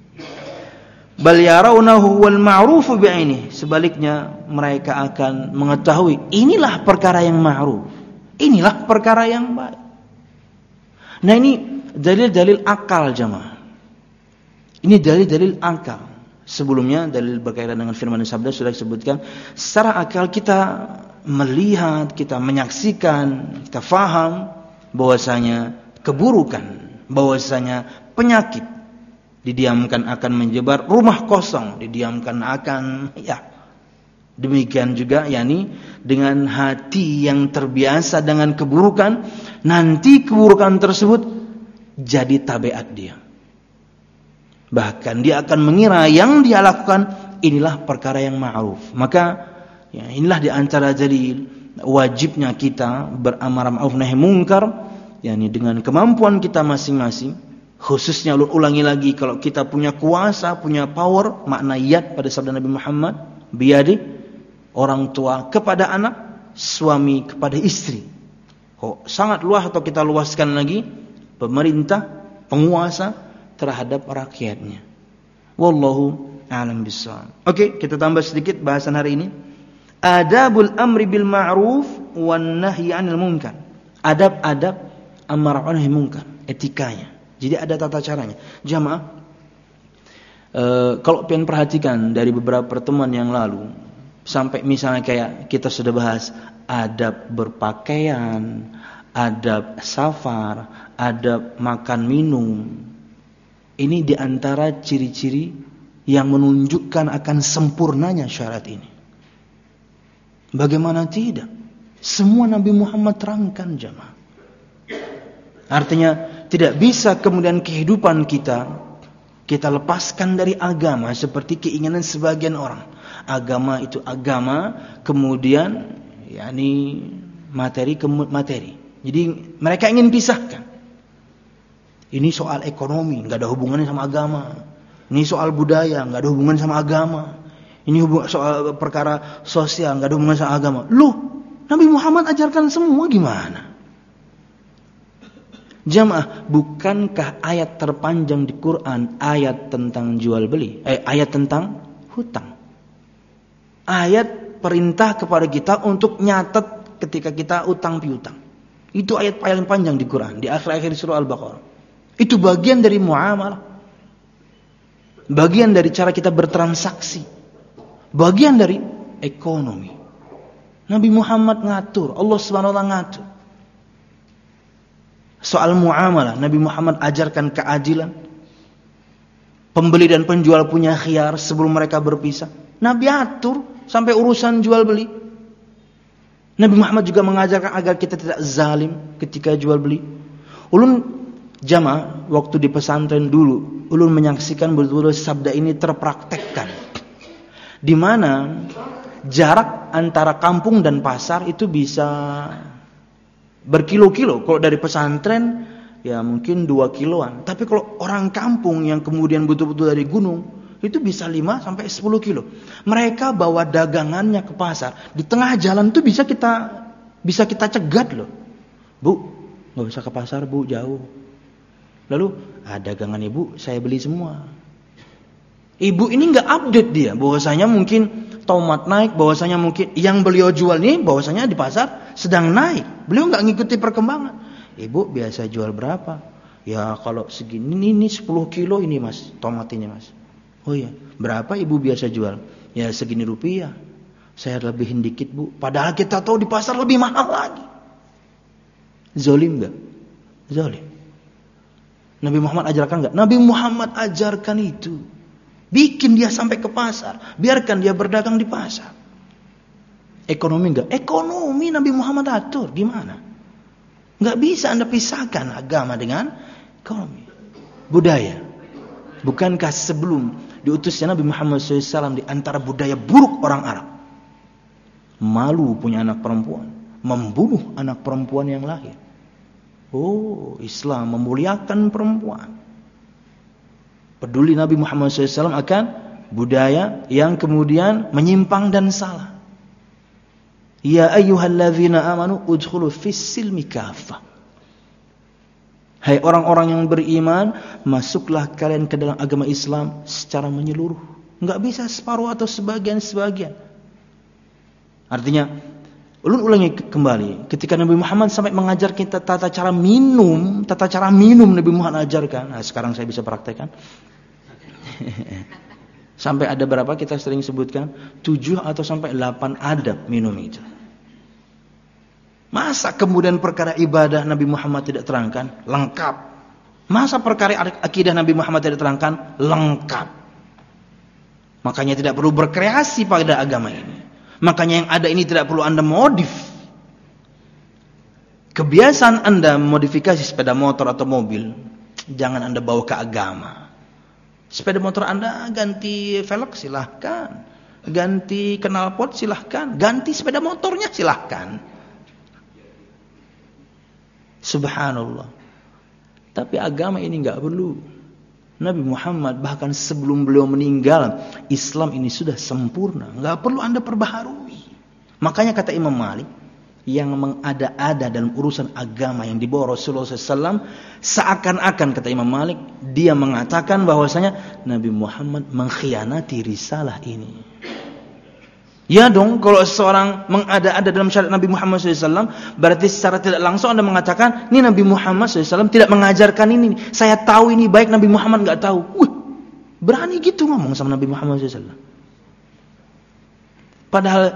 Bal yarawnahu wal ma'rufu bi'aini. Sebaliknya mereka akan mengetahui inilah perkara yang ma'ruf. Inilah perkara yang baik. Nah, ini dalil-dalil akal jamaah. Ini dalil-dalil akal. Sebelumnya dalil berkaitan dengan firman sabda sudah disebutkan. Secara akal kita melihat, kita menyaksikan, kita faham bahwasanya keburukan, bahwasanya penyakit didiamkan akan menyebar, rumah kosong didiamkan akan, ya demikian juga yakni dengan hati yang terbiasa dengan keburukan, nanti keburukan tersebut jadi tabiat dia. Bahkan dia akan mengira yang dia lakukan inilah perkara yang ma'ruf. Maka ya, inilah di antara jadi wajibnya kita beramar ma'ruf nahi munkar, yakni dengan kemampuan kita masing-masing. Khususnya ulangi lagi, kalau kita punya kuasa, punya power, makna yad pada sabda Nabi Muhammad, biyadi, orang tua kepada anak, suami kepada istri. Oh, sangat luas, atau kita luaskan lagi, pemerintah, penguasa terhadap rakyatnya. Wallahu a'lam bishawab. Oke, kita tambah sedikit bahasan hari ini. Adabul amri bil ma'ruf wan nahyi 'anil munkar. Adab-adab amar nahi munkar, etikanya. Jadi ada tata caranya. Jamaah, e, kalau pengen perhatikan dari beberapa pertemuan yang lalu, sampai misalnya kayak kita sudah bahas adab berpakaian, adab safar, adab makan minum. Ini diantara ciri-ciri yang menunjukkan akan sempurnanya syarat ini. Bagaimana tidak? Semua Nabi Muhammad terangkan jemaah. Artinya tidak bisa kemudian kehidupan kita kita lepaskan dari agama seperti keinginan sebagian orang. Agama itu agama, kemudian yakni materi ke materi. Jadi mereka ingin pisahkan. Ini soal ekonomi, nggak ada hubungannya sama agama. Ini soal budaya, nggak ada hubungan sama agama. Ini hubung, soal perkara sosial, nggak ada hubungan sama agama. Loh, Nabi Muhammad ajarkan semua gimana? Jamaah, bukankah ayat terpanjang di Quran ayat tentang jual beli? Eh, ayat tentang hutang. Ayat perintah kepada kita untuk nyatet ketika kita utang piutang. Itu ayat paling panjang di Quran, di akhir-akhir surah Al-Baqarah. Itu bagian dari muamalah. Bagian dari cara kita bertransaksi. Bagian dari ekonomi. Nabi Muhammad ngatur, Allah Subhanahu wa taala ngatur. Soal muamalah, Nabi Muhammad ajarkan keadilan. Pembeli dan penjual punya khiyar sebelum mereka berpisah. Nabi atur sampai urusan jual beli. Nabi Muhammad juga mengajarkan agar kita tidak zalim ketika jual beli. Ulun jamaah waktu di pesantren dulu, ulun menyaksikan betul-betul sabda ini terpraktekkan. Di mana jarak antara kampung dan pasar itu bisa berkilo-kilo. Kalau dari pesantren ya mungkin dua kiloan. Tapi kalau orang kampung yang kemudian betul-betul dari gunung, itu bisa lima sampai sepuluh kilo. Mereka bawa dagangannya ke pasar. Di tengah jalan itu bisa kita bisa kita cegat loh. Bu, nggak usah ke pasar bu, jauh. Lalu, ah, dagangan ibu saya beli semua. Ibu ini nggak update dia, bahwasanya mungkin tomat naik, bahwasanya mungkin yang beliau jual ini bahwasanya di pasar sedang naik. Beliau nggak ngikuti perkembangan. Ibu biasa jual berapa? Ya kalau segini ini, ini sepuluh kilo ini mas, tomat ini mas. Oh iya, berapa ibu biasa jual? Ya segini rupiah. Saya lebihin dikit bu. Padahal kita tahu di pasar lebih mahal lagi. Zolim nggak? Zolim. Nabi Muhammad ajarkan nggak? Nabi Muhammad ajarkan itu. Bikin dia sampai ke pasar. Biarkan dia berdagang di pasar. Ekonomi enggak? Ekonomi Nabi Muhammad atur. Gimana? Enggak bisa Anda pisahkan agama dengan ekonomi. Budaya. Bukankah sebelum diutusnya Nabi Muhammad shallallahu alaihi wasallam di antara budaya buruk orang Arab? Malu punya anak perempuan. Membunuh anak perempuan yang lahir. Oh, Islam memuliakan perempuan. Peduli Nabi Muhammad shallallahu alaihi wasallam akan budaya yang kemudian menyimpang dan salah. Ya ayyuhalladzina amanu udkhulu fis silmi kaffah. Hai orang-orang yang beriman, masuklah kalian ke dalam agama Islam secara menyeluruh. Enggak bisa separuh atau sebagian-sebagian. Artinya, ulun ulangi kembali, ketika Nabi Muhammad sampai mengajar kita tata cara minum, tata cara minum Nabi Muhammad ajarkan. Nah, sekarang saya bisa praktekkan. Sampai ada berapa kita sering sebutkan? Tujuh atau sampai delapan adab minum itu. Masa kemudian perkara ibadah Nabi Muhammad tidak terangkan? Lengkap. Masa perkara akidah Nabi Muhammad tidak terangkan? Lengkap. Makanya tidak perlu berkreasi pada agama ini. Makanya yang ada ini tidak perlu Anda modif. Kebiasaan Anda modifikasi sepeda motor atau mobil, jangan Anda bawa ke agama. Sepeda motor Anda ganti velg silahkan, ganti knalpot silahkan, ganti sepeda motornya silahkan. Subhanallah. Tapi agama ini enggak perlu. Nabi Muhammad bahkan sebelum beliau meninggal, Islam ini sudah sempurna, enggak perlu Anda perbaharui. Makanya kata Imam Malik, yang mengada-ada dalam urusan agama yang dibawa Rasulullah shallallahu alaihi wasallam, seakan-akan kata Imam Malik, dia mengatakan bahwasanya Nabi Muhammad mengkhianati risalah ini. Ya dong, kalau seseorang mengada-ada dalam syariat Nabi Muhammad shallallahu alaihi wasallam, berarti secara tidak langsung Anda mengatakan, ini Nabi Muhammad shallallahu alaihi wasallam tidak mengajarkan ini. Saya tahu ini baik, Nabi Muhammad nggak tahu. Wih, berani gitu ngomong sama Nabi Muhammad shallallahu alaihi wasallam. Padahal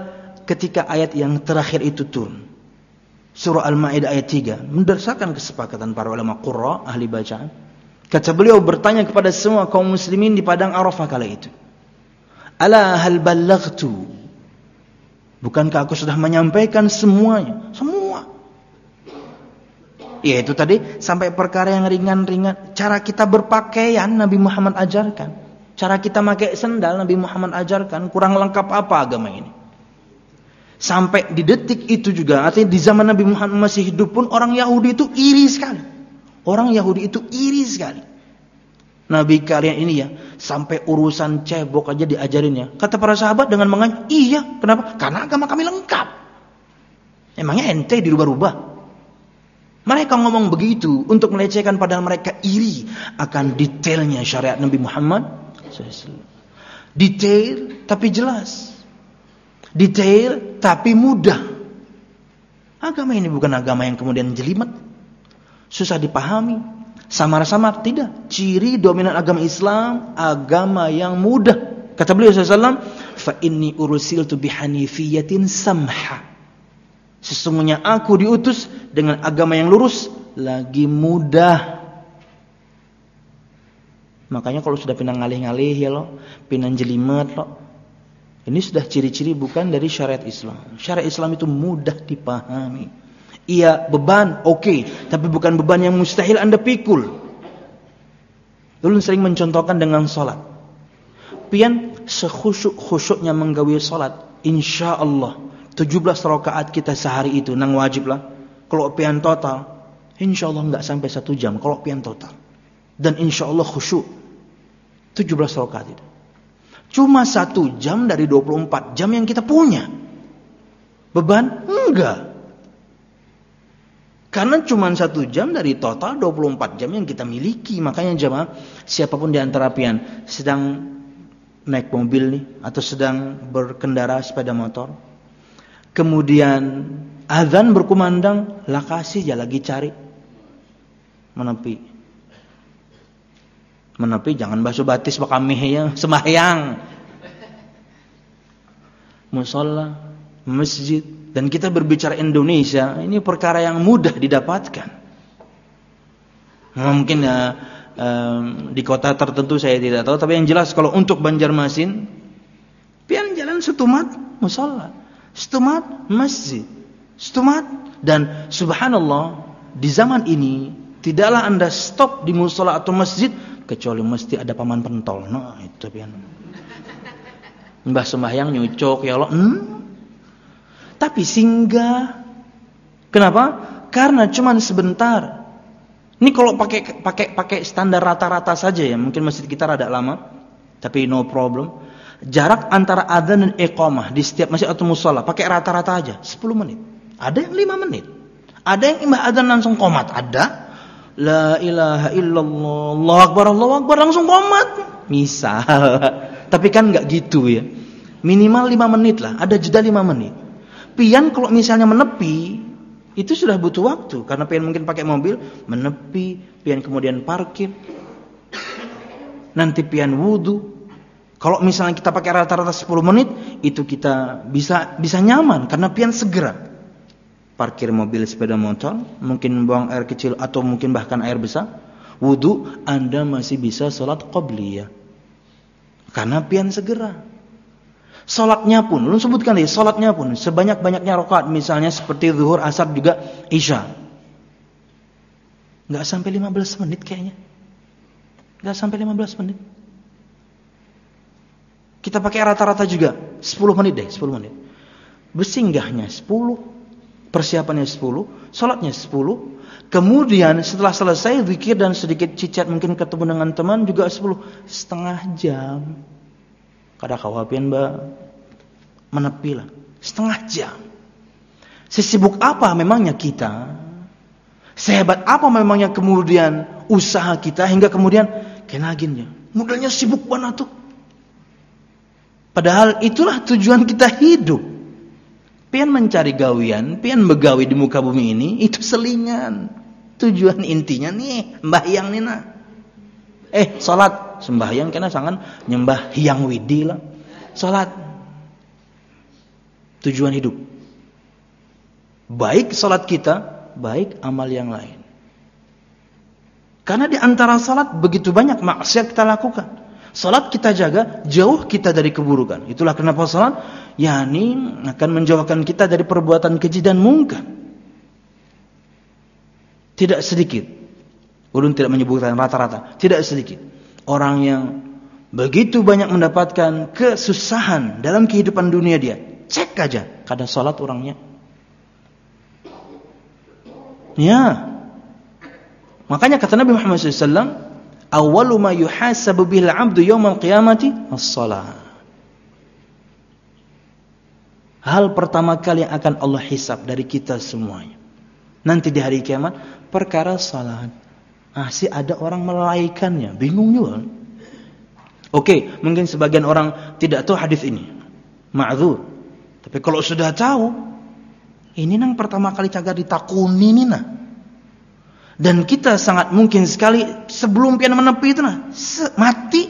ketika ayat yang terakhir itu turun, surah Al-Maidah ayat tiga, berdasarkan kesepakatan para ulama qurra, ahli bacaan, kata beliau bertanya kepada semua kaum muslimin di padang Arafah kala itu, ala hal ballaghtu, bukankah aku sudah menyampaikan semuanya? Semua. Ya itu tadi sampai perkara yang ringan-ringan, cara kita berpakaian Nabi Muhammad ajarkan, cara kita pakai sendal Nabi Muhammad ajarkan. Kurang lengkap apa agama ini? Sampai di detik itu juga, artinya di zaman Nabi Muhammad masih hidup pun orang Yahudi itu iri sekali. Orang Yahudi itu iri sekali. Nabi kalian ini ya, sampai urusan cebok aja diajarinnya. Kata para sahabat dengan mengatakan, iya, kenapa? Karena agama kami lengkap. Emangnya ente dirubah-rubah? Mereka ngomong begitu untuk melecehkan, padahal mereka iri akan detailnya syariat Nabi Muhammad shallallahu alaihi wasallam. Detail tapi jelas. Detail tapi mudah. Agama ini bukan agama yang kemudian jelimet, susah dipahami, samar-samar. Tidak. Ciri dominan agama Islam, agama yang mudah. Kata beliau sallallahu alaihi wasallam, fa inni ursiltu bihanifiyatin samha. Sesungguhnya aku diutus dengan agama yang lurus lagi mudah. Makanya kalau sudah pindah ngalih-ngalih ya lo, pindah jelimet lo, ini sudah ciri-ciri bukan dari syariat Islam. Syariat Islam itu mudah dipahami. Iya beban, oke, okay, tapi bukan beban yang mustahil Anda pikul. Dulu sering mencontohkan dengan salat. Pian sekhusyuk-khusyuknya menggawi salat, insya Allah tujuh belas rakaat kita sehari itu nang wajib lah. Kalau pian total, insya Allah nggak sampai satu jam. Kalau pian total, dan insya Allah khusyuk tujuh belas rakaat itu. Cuma satu jam dari dua puluh empat jam yang kita punya. Beban? Enggak. Karena cuma satu jam dari total dua puluh empat jam yang kita miliki. Makanya jemaah, siapapun di antara pian sedang naik mobil nih, atau sedang berkendara sepeda motor, kemudian azan berkumandang, lah kasih aja lagi cari menepi. Menepi, jangan basuh batis bakamih ya, sembahyang. Musalla, masjid, dan kita berbicara Indonesia, ini perkara yang mudah didapatkan. Mungkin ya, um, di kota tertentu saya tidak tahu, tapi yang jelas kalau untuk Banjarmasin, pian jalan setumat musalla, setumat masjid, setumat, dan subhanallah di zaman ini tidaklah Anda stop di musalla atau masjid kecuali mesti ada paman pentol. Nah itu pian. Mbah sembahyang nyucuk ya Allah. Hmm? Tapi singgah. Kenapa? Karena cuman sebentar. Ini kalau pakai pakai pakai standar rata-rata saja ya, mungkin masjid kita rada lama, tapi no problem. Jarak antara adzan dan iqamah di setiap masjid atau musala pakai rata-rata aja sepuluh menit. Ada yang lima menit. Ada yang imam adzan langsung qomat, ada la ilaha illallah, Allahu akbar, Allahu akbar langsung qomat. Misal. Tapi kan enggak gitu ya. Minimal lima menit lah, ada jeda lima menit. Pian kalau misalnya menepi, itu sudah butuh waktu karena pian mungkin pakai mobil, menepi, pian kemudian parkir. Nanti pian wudu. Kalau misalnya kita pakai rata-rata sepuluh menit, itu kita bisa bisa nyaman karena pian segera. Parkir mobil, sepeda motor, mungkin buang air kecil atau mungkin bahkan air besar, wudu, Anda masih bisa sholat qobliyah karena pian segera. Sholatnya pun, lu sebutkan deh, sholatnya pun sebanyak-banyaknya rakaat, misalnya seperti zuhur, asar juga isya, nggak sampai lima belas menit kayaknya, nggak sampai lima belas menit. Kita pakai rata-rata juga sepuluh menit deh, sepuluh menit. Bersinggahnya sepuluh. Persiapannya sepuluh, sholatnya sepuluh, kemudian setelah selesai zikir dan sedikit cicat mungkin ketemu dengan teman juga sepuluh, setengah jam. Kada kawapian mbak menepi lah, setengah jam. Sesibuk apa memangnya kita, sehebat apa memangnya kemudian usaha kita hingga kemudian kenaginnya, modalnya sibuk banget tuh. Padahal itulah tujuan kita hidup. Pian mencari gawian, pian begawi di muka bumi ini, itu selingan. Tujuan intinya nih, sembahyang nih nah. Eh, salat, sembahyang kena sangan nyembah hyang widi lah. Salat. tujuan hidup. Baik salat kita, baik amal yang lain. Karena di antara salat begitu banyak maksiat kita lakukan. Salat kita jaga, jauh kita dari keburukan. Itulah kenapa salat yakni akan menjauhkan kita dari perbuatan keji dan mungkar. Tidak sedikit, ulun tidak menyebutkan rata-rata, tidak sedikit orang yang begitu banyak mendapatkan kesusahan dalam kehidupan dunia dia. Cek aja kadang salat orangnya. Ya. Makanya kata Nabi Muhammad shallallahu alaihi wasallam, awwalu ma yuhasabu bihil 'abdu yaumal qiyamati as-shalah. Hal pertama kali yang akan Allah hisab dari kita semuanya nanti di hari kiamat perkara salat. Ah, sih ada orang melalaikannya, bingung juga. Oke, mungkin sebagian orang tidak tahu hadis ini. Ma'dzur. Tapi kalau sudah tahu, ini nang pertama kali cagar ditakuni ini nah. Dan kita sangat mungkin sekali sebelum pian menepi itu nah, mati.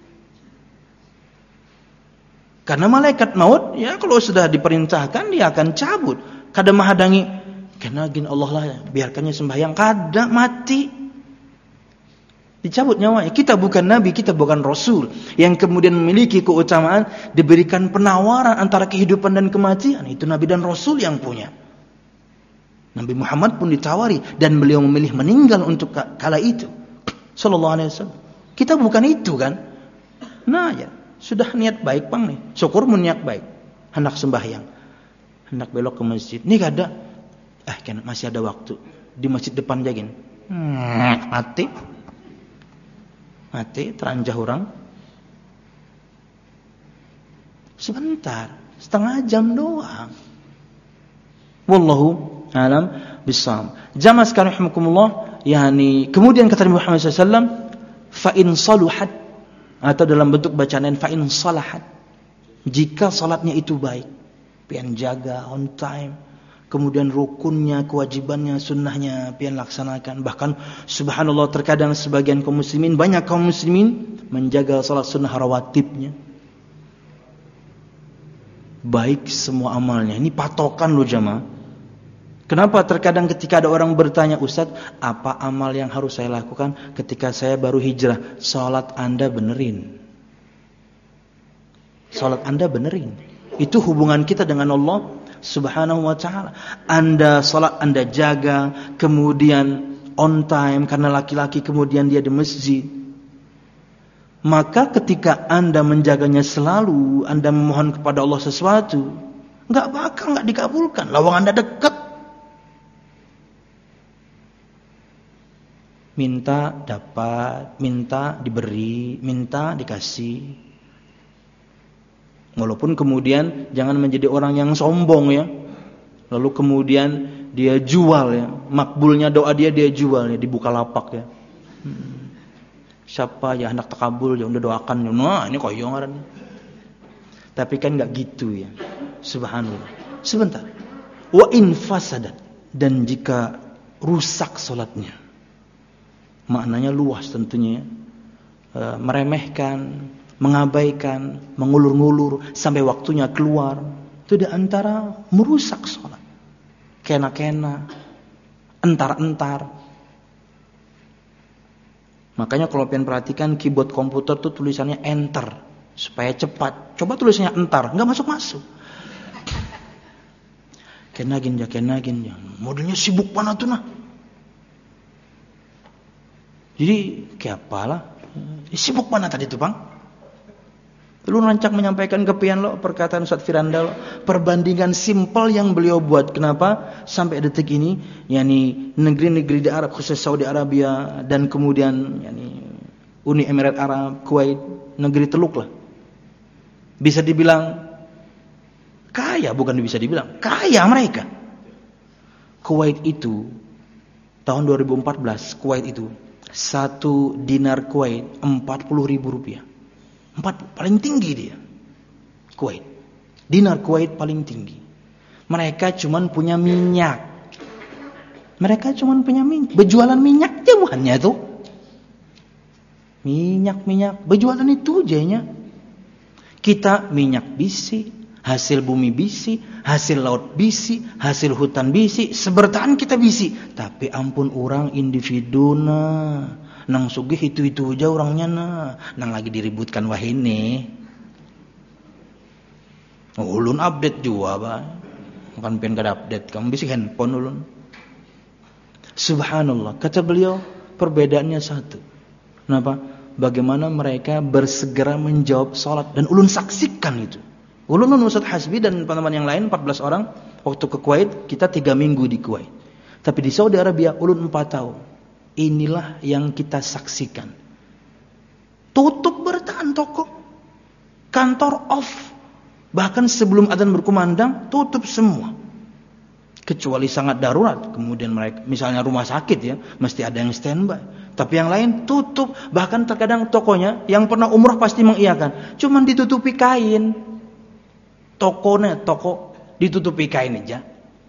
Karena malaikat maut ya kalau sudah diperintahkan dia akan cabut. Kadang menghadangi, karena gin Allah lah biarkannya sembahyang, kadang mati. Dicabut nyawanya. Kita bukan nabi, kita bukan rasul yang kemudian memiliki keutamaan diberikan penawaran antara kehidupan dan kematian. Itu nabi dan rasul yang punya. Nabi Muhammad pun ditawari dan beliau memilih meninggal untuk kala itu. Sallallahu alaihi wasallam. Kita bukan itu kan? Nah ya, sudah niat baik bang nih. Syukur mun niat baik. Hendak sembahyang. Hendak belok ke masjid. Ini kada. Eh kan masih ada waktu. Di masjid depan jagin. Hmm, mati. Mati teranjah orang. Sebentar, setengah jam doang. Wallahu alam bisawab. Jamaah sekalian rahimakumullah, yakni kemudian kata Nabi Muhammad shallallahu alaihi wasallam, fa in saluhat, atau dalam bentuk bacaan fa in salahat, jika salatnya itu baik, pian jaga on time, kemudian rukunnya, kewajibannya, sunnahnya pian laksanakan. Bahkan subhanallah terkadang sebagian kaum muslimin, banyak kaum muslimin menjaga salat sunnah rawatibnya. Baik semua amalnya. Ini patokan loh jamaah. Kenapa terkadang ketika ada orang bertanya, Ustaz, apa amal yang harus saya lakukan ketika saya baru hijrah? Salat Anda benerin. Salat Anda benerin. Itu hubungan kita dengan Allah Subhanahu wa ta'ala. Anda salat Anda jaga, kemudian on time karena laki-laki, kemudian dia di masjid. Maka ketika Anda menjaganya selalu, Anda memohon kepada Allah sesuatu, enggak bakal enggak dikabulkan. Lawang Anda dekat. Minta dapat, minta diberi, minta dikasih. Walaupun kemudian jangan menjadi orang yang sombong ya. Lalu kemudian dia jual ya, makbulnya doa dia dia jual ya, dibuka lapak ya. Hmm. Siapa ya hendak takabul ya udah doakan ya. Nah, ini koyo ngaran. Tapi kan enggak gitu ya. Subhanallah. Sebentar. Wa in fasadat, dan jika rusak salatnya. Maknanya luas tentunya. E, meremehkan, mengabaikan, mengulur-ngulur sampai waktunya keluar. Itu di antara merusak sholat. Kena-kena, entar-entar. Makanya kalau kalian perhatikan keyboard komputer tuh tulisannya enter supaya cepat. Coba tulisannya entar, enggak masuk-masuk. Kenagin ya, kenagin ya. Modelnya sibuk mana tuh nah. Jadi kayak apalah. Sibuk mana tadi tuh bang? Lu rancak menyampaikan ke pian lo perkataan Ustaz Firanda lo, perbandingan simpel yang beliau buat. Kenapa sampai detik ini yakni negeri-negeri di Arab, khusus Saudi Arabia dan kemudian yakni Uni Emirat Arab, Kuwait, negeri teluk lah. Bisa dibilang kaya, bukan bisa dibilang kaya mereka. Kuwait itu tahun dua ribu empat belas, Kuwait itu satu dinar Kuwait empat puluh ribu rupiah. Empat paling tinggi dia. Kuwait. Dinar Kuwait paling tinggi. Mereka cuman punya minyak. Mereka cuman punya minyak. Berjualan minyak jauhannya itu. Minyak-minyak. Berjualan itu jadinya. Kita minyak bisi. Hasil bumi bisi, hasil laut bisi, hasil hutan bisi, sebertaan kita bisi. Tapi ampun orang individu na, nang sugih itu-itu aja orangnya na, nang lagi diributkan wah ini. Oh, ulun update juga bah, bukan pengen kada update, kamu bisi handphone ulun. Subhanallah, kata beliau perbedaannya satu. Kenapa? Bagaimana mereka bersegera menjawab salat dan ulun saksikan itu. Ulun Ustaz Hasbi dan teman-teman yang lain empat belas orang waktu ke Kuwait, kita tiga minggu di Kuwait. Tapi di Saudi Arabia ulun empat tahun. Inilah yang kita saksikan. Tutup bertahan toko. Kantor off. Bahkan sebelum adzan berkumandang tutup semua. Kecuali sangat darurat. Kemudian mereka misalnya rumah sakit ya, mesti ada yang standby. Tapi yang lain tutup. Bahkan terkadang tokonya yang pernah umrah pasti mengiyakan. Cuman ditutupi kain. Tokonya, toko ditutupi kain aja.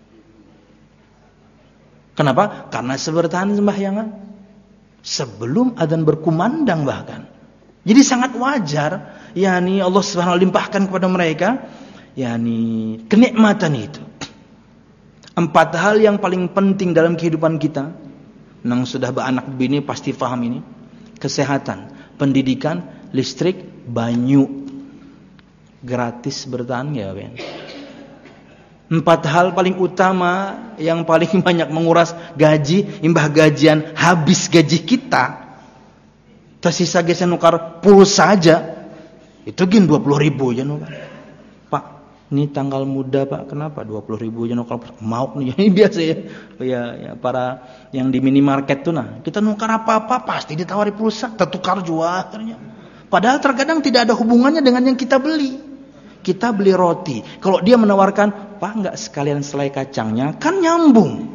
Kenapa? Karena sebertahan sembahyangan. Sebelum adzan berkumandang bahkan. Jadi sangat wajar, yakni Allah Subhanahu wa taala limpahkan kepada mereka, yakni kenikmatan itu. Empat hal yang paling penting dalam kehidupan kita. Nang sudah beranak bini pasti paham ini. Kesehatan, pendidikan, listrik, banyu. Gratis bertahan ya Ben. Empat hal paling utama yang paling banyak menguras gaji, imbah gajian habis gaji kita. Tersisa gesen nukar pulsa saja. Itu gin dua puluh ribu aja nukar. Pak, ini tanggal muda Pak, kenapa dua puluh ribu aja nukar? Mau nih, ini biasa ya. Ya, ya para yang di minimarket tuh nah, kita nukar apa-apa pasti ditawari pulsa, tertukar juga akhirnya. Padahal terkadang tidak ada hubungannya dengan yang kita beli. Kita beli roti. Kalau dia menawarkan, Pak enggak sekalian selai kacangnya, kan nyambung.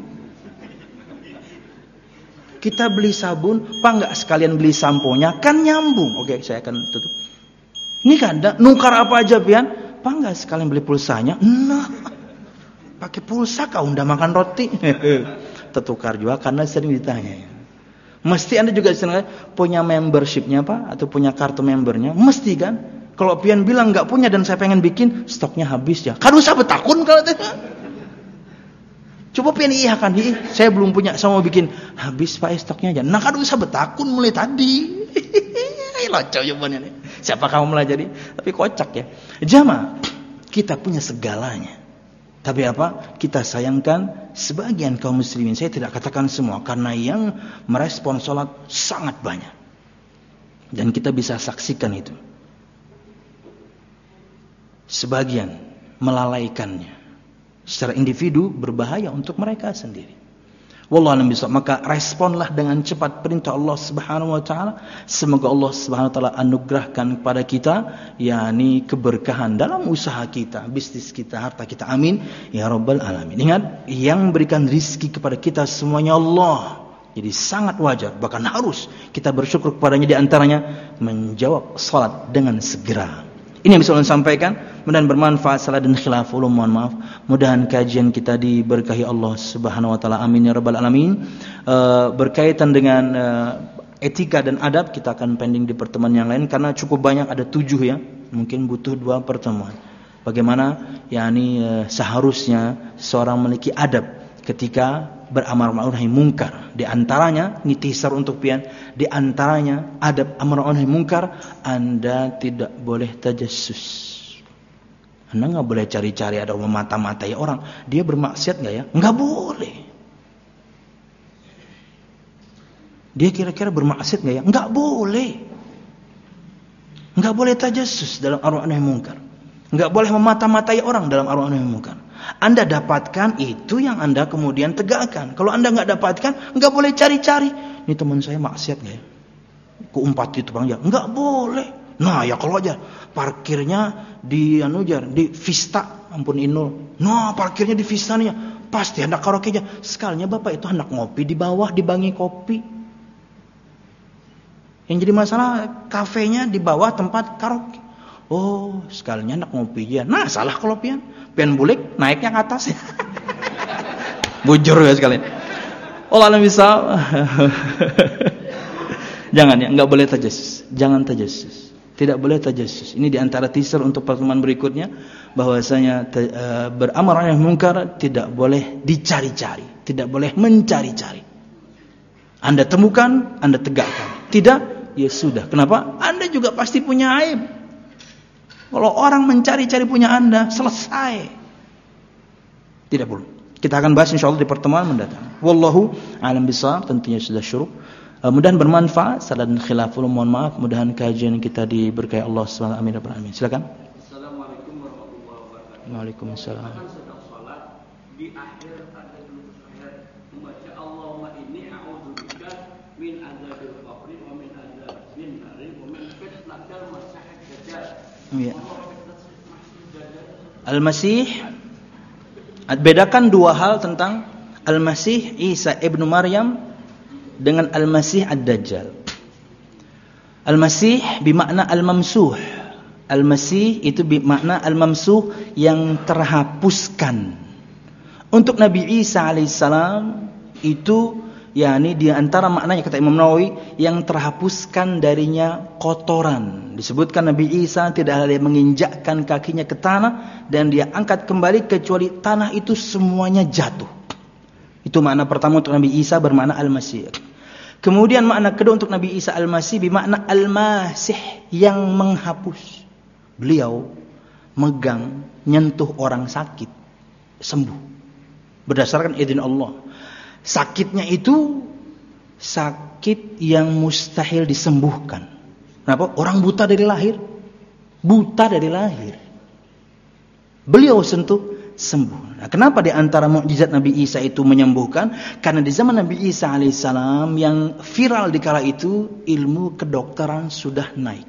Kita beli sabun, Pak enggak sekalian beli samponya, kan nyambung. Oke, saya akan tutup. Ini kan, nukar apa aja pian? Pak enggak sekalian beli pulsanya? Nah, pakai pulsa kau udah makan roti. Tertukar juga karena sering ditanya. Mesti Anda juga punya membershipnya Pak, atau punya kartu membernya, mesti kan? Kalau pian bilang nggak punya dan saya pengen bikin, stoknya habis ya. Kan usah betakun kalau itu. Coba pian iya kan, Hi, saya belum punya, saya mau bikin, habis Pak stoknya aja. Nah kan usah betakun mulai tadi. Locok jawabannya nih. Siapa kamu melajari? Tapi kocak ya. Jamaah, kita punya segalanya. Tapi apa? Kita sayangkan sebagian kaum muslimin. Saya tidak katakan semua, karena yang merespon sholat sangat banyak. Dan kita bisa saksikan itu. Sebagian melalaikannya. Secara individu berbahaya untuk mereka sendiri. Wallahu a'lam bishawab. Maka responlah dengan cepat perintah Allah Subhanahu wa taala. Semoga Allah Subhanahu wa taala anugerahkan kepada kita yakni keberkahan dalam usaha kita, bisnis kita, harta kita. Amin ya rabbal alamin. Ingat, yang memberikan rizki kepada kita semuanya Allah. Jadi sangat wajar, bahkan harus kita bersyukur kepadanya, di antaranya menjawab salat dengan segera. Ini yang bisa saya sampaikan, mudah-mudahan bermanfaat. Salah dan khilaf, ulum mohon maaf. Mudah-mudahan kajian kita diberkahi Allah Subhanahu wa taala. Amin ya rabbal alamin. Uh, berkaitan dengan uh, etika dan adab, kita akan pending di pertemuan yang lain karena cukup banyak, ada tujuh ya. Mungkin butuh dua pertemuan. Bagaimana yakni uh, seharusnya seorang memiliki adab ketika beramar ma'ruf nahi mungkar. Di antaranya nitisar untuk pian, di antaranya adab amar ma'ruf nahi mungkar, Anda tidak boleh tajassus. Anda enggak boleh cari-cari ada memata-matai orang, dia bermaksiat enggak ya? Enggak boleh. Dia kira-kira bermaksiat enggak ya? Enggak boleh. Enggak boleh tajassus dalam amar ma'ruf nahi mungkar. Enggak boleh memata-matai orang dalam amar ma'ruf nahi mungkar. Anda dapatkan itu yang Anda kemudian tegakkan. Kalau Anda nggak dapatkan, nggak boleh cari-cari. Ini teman saya maksiat nggak ya? Keumpat itu bang ya, nggak boleh. Nah ya kalau aja parkirnya di anu jar di Vista, ampun Inul. Nah parkirnya di Vista nih, pasti hendak karaoke aja. Sekalinya bapak itu hendak ngopi di bawah dibangi kopi. Yang jadi masalah kafenya di bawah tempat karaoke. Oh sekalinya hendak ngopi ya. Nah salah kalau pian. Pian bulik naiknya ke atas. Bujur ya sekalian. Allah alam bisa. Jangan ya, enggak boleh tajassus. Jangan tajassus. Tidak boleh tajassus. Ini di antara teaser untuk pertemuan berikutnya, bahwasanya uh, beramar ma'ruf nahi munkar tidak boleh dicari-cari, tidak boleh mencari-cari. Anda temukan, Anda tegakkan. Tidak, ya sudah. Kenapa? Anda juga pasti punya aib. Kalau orang mencari-cari punya Anda, selesai. Tidak boleh. Kita akan bahas insyaallah di pertemuan mendatang. Wallahu a'lam bishawab, tentunya sudah syuruk. Mudah-mudahan bermanfaat. Salah dan khilaful, mohon maaf. Mudah-mudahan kajian kita diberkahi Allah subhanahu wa taala. Amin ya rabbal alamin. Silakan. Assalamualaikum warahmatullahi wabarakatuh. Waalaikumsalam. Bahkan sedang salat di akhir ada dulu ayat membaca Allahumma inni a'udzubika min adzabil qabri wa min adzabin nar wa min fitnatil masiihid dajjal. Iya. Al-Masih, bedakan dua hal tentang Al-Masih Isa ibnu Maryam dengan Al-Masih Ad-Dajjal. Al-Masih bermakna Al-Mamsuh. Al-Masih itu bermakna Al-Mamsuh, yang terhapuskan. Untuk Nabi Isa alaihissalam itu, yakni di antara maknanya kata Imam Nawawi, yang terhapuskan darinya kotoran. Disebutkan Nabi Isa tidak ada yang menginjakkan kakinya ke tanah dan dia angkat kembali kecuali tanah itu semuanya jatuh. Itu makna pertama untuk Nabi Isa bermakna Al-Masih. Kemudian makna kedua untuk Nabi Isa Al-Masih bermakna Al-Masih, yang menghapus. Beliau megang, nyentuh orang sakit, sembuh. Berdasarkan izin Allah. Sakitnya itu sakit yang mustahil disembuhkan. Kenapa? Orang buta dari lahir. Buta dari lahir. Beliau sentuh, sembuh. Nah, kenapa di antara mukjizat Nabi Isa itu menyembuhkan? Karena di zaman Nabi Isa alaihissalam yang viral di kala itu, ilmu kedokteran sudah naik.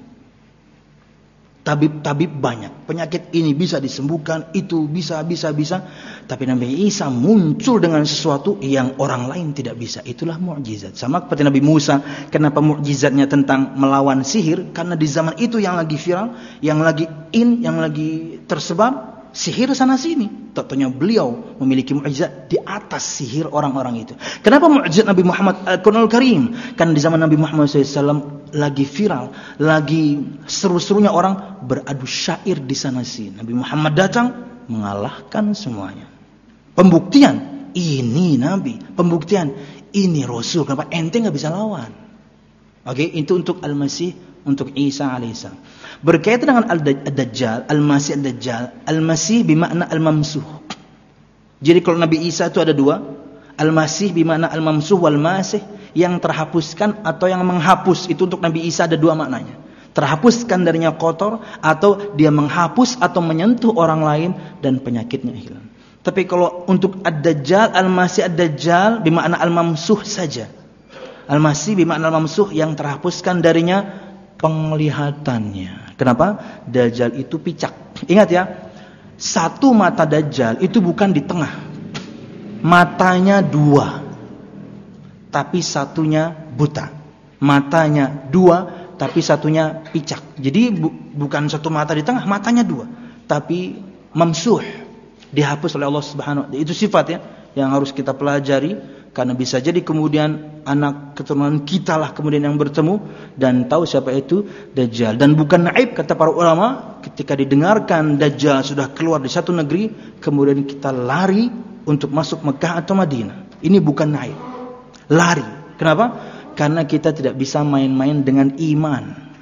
Tabib-tabib banyak. Penyakit ini bisa disembuhkan, itu bisa, bisa, bisa. Tapi Nabi Isa muncul dengan sesuatu yang orang lain tidak bisa. Itulah mukjizat. Sama seperti Nabi Musa. Kenapa mukjizatnya tentang melawan sihir? Karena di zaman itu yang lagi viral, yang lagi in, yang lagi tersebar, sihir sana sini. Tentunya beliau memiliki mukjizat di atas sihir orang-orang itu. Kenapa mukjizat Nabi Muhammad Al-Qur'anul Karim? Karena di zaman Nabi Muhammad shallallahu alaihi wasallam lagi viral, lagi seru-serunya orang beradu syair di sana sini. Nabi Muhammad datang mengalahkan semuanya. Pembuktian, ini Nabi. Pembuktian, ini Rasul. Kenapa ente nggak bisa lawan? Oke, okay? Itu untuk Al-Masih, untuk Isa alaihissalam. Berkaitan dengan Al-Dajjal, Al-Masih Ad-Dajjal, Al-Masih bermakna Al-Mamsuh. Jadi kalau Nabi Isa itu ada dua, Al-Masih bermakna Al-Mamsuh wal Masih, yang terhapuskan atau yang menghapus. Itu untuk Nabi Isa ada dua maknanya. Terhapuskan darinya kotor, atau dia menghapus atau menyentuh orang lain dan penyakitnya hilang. Tapi kalau untuk Ad-Dajjal, Al-Masih Ad-Dajjal bermakna Al-Mamsuh saja. Al-Masih bermakna Al-Mamsuh, yang terhapuskan darinya penglihatannya. Kenapa? Dajjal itu picak. Ingat ya, satu mata Dajjal itu bukan di tengah. Matanya dua, tapi satunya buta. Matanya dua, tapi satunya picak. Jadi bu, bukan satu mata di tengah, matanya dua, tapi mamsuh, dihapus oleh Allah Subhanahu wa taala. Itu sifatnya yang harus kita pelajari, karena bisa jadi kemudian anak keturunan kita lah kemudian yang bertemu dan tahu siapa itu Dajjal. Dan bukan aib kata para ulama ketika didengarkan Dajjal sudah keluar di satu negeri, kemudian kita lari untuk masuk Mekah atau Madinah. Ini bukan aib. Lari. Kenapa? Karena kita tidak bisa main-main dengan iman.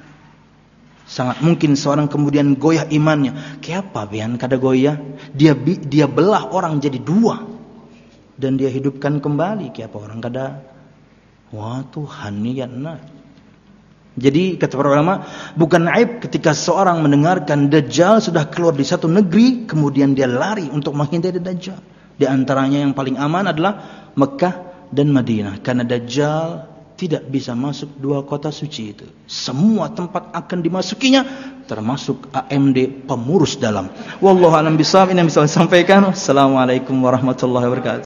Sangat mungkin seorang kemudian goyah imannya. Kayak apa bian kada goyah? Dia dia belah orang jadi dua dan dia hidupkan kembali. Kayak apa orang kada? Wah Tuhan ya nah. Jadi kata para ulama, bukan aib ketika seorang mendengarkan Dajjal sudah keluar di satu negeri, kemudian dia lari untuk menghindari Dajjal. Di antaranya yang paling aman adalah Mekah dan Madinah, karena Dajjal tidak bisa masuk dua kota suci itu. Semua tempat akan dimasukinya, termasuk A M D pemurus dalam. Wallahu a'lam bishawab. Ini yang bisa saya sampaikan. Assalamualaikum warahmatullahi wabarakatuh.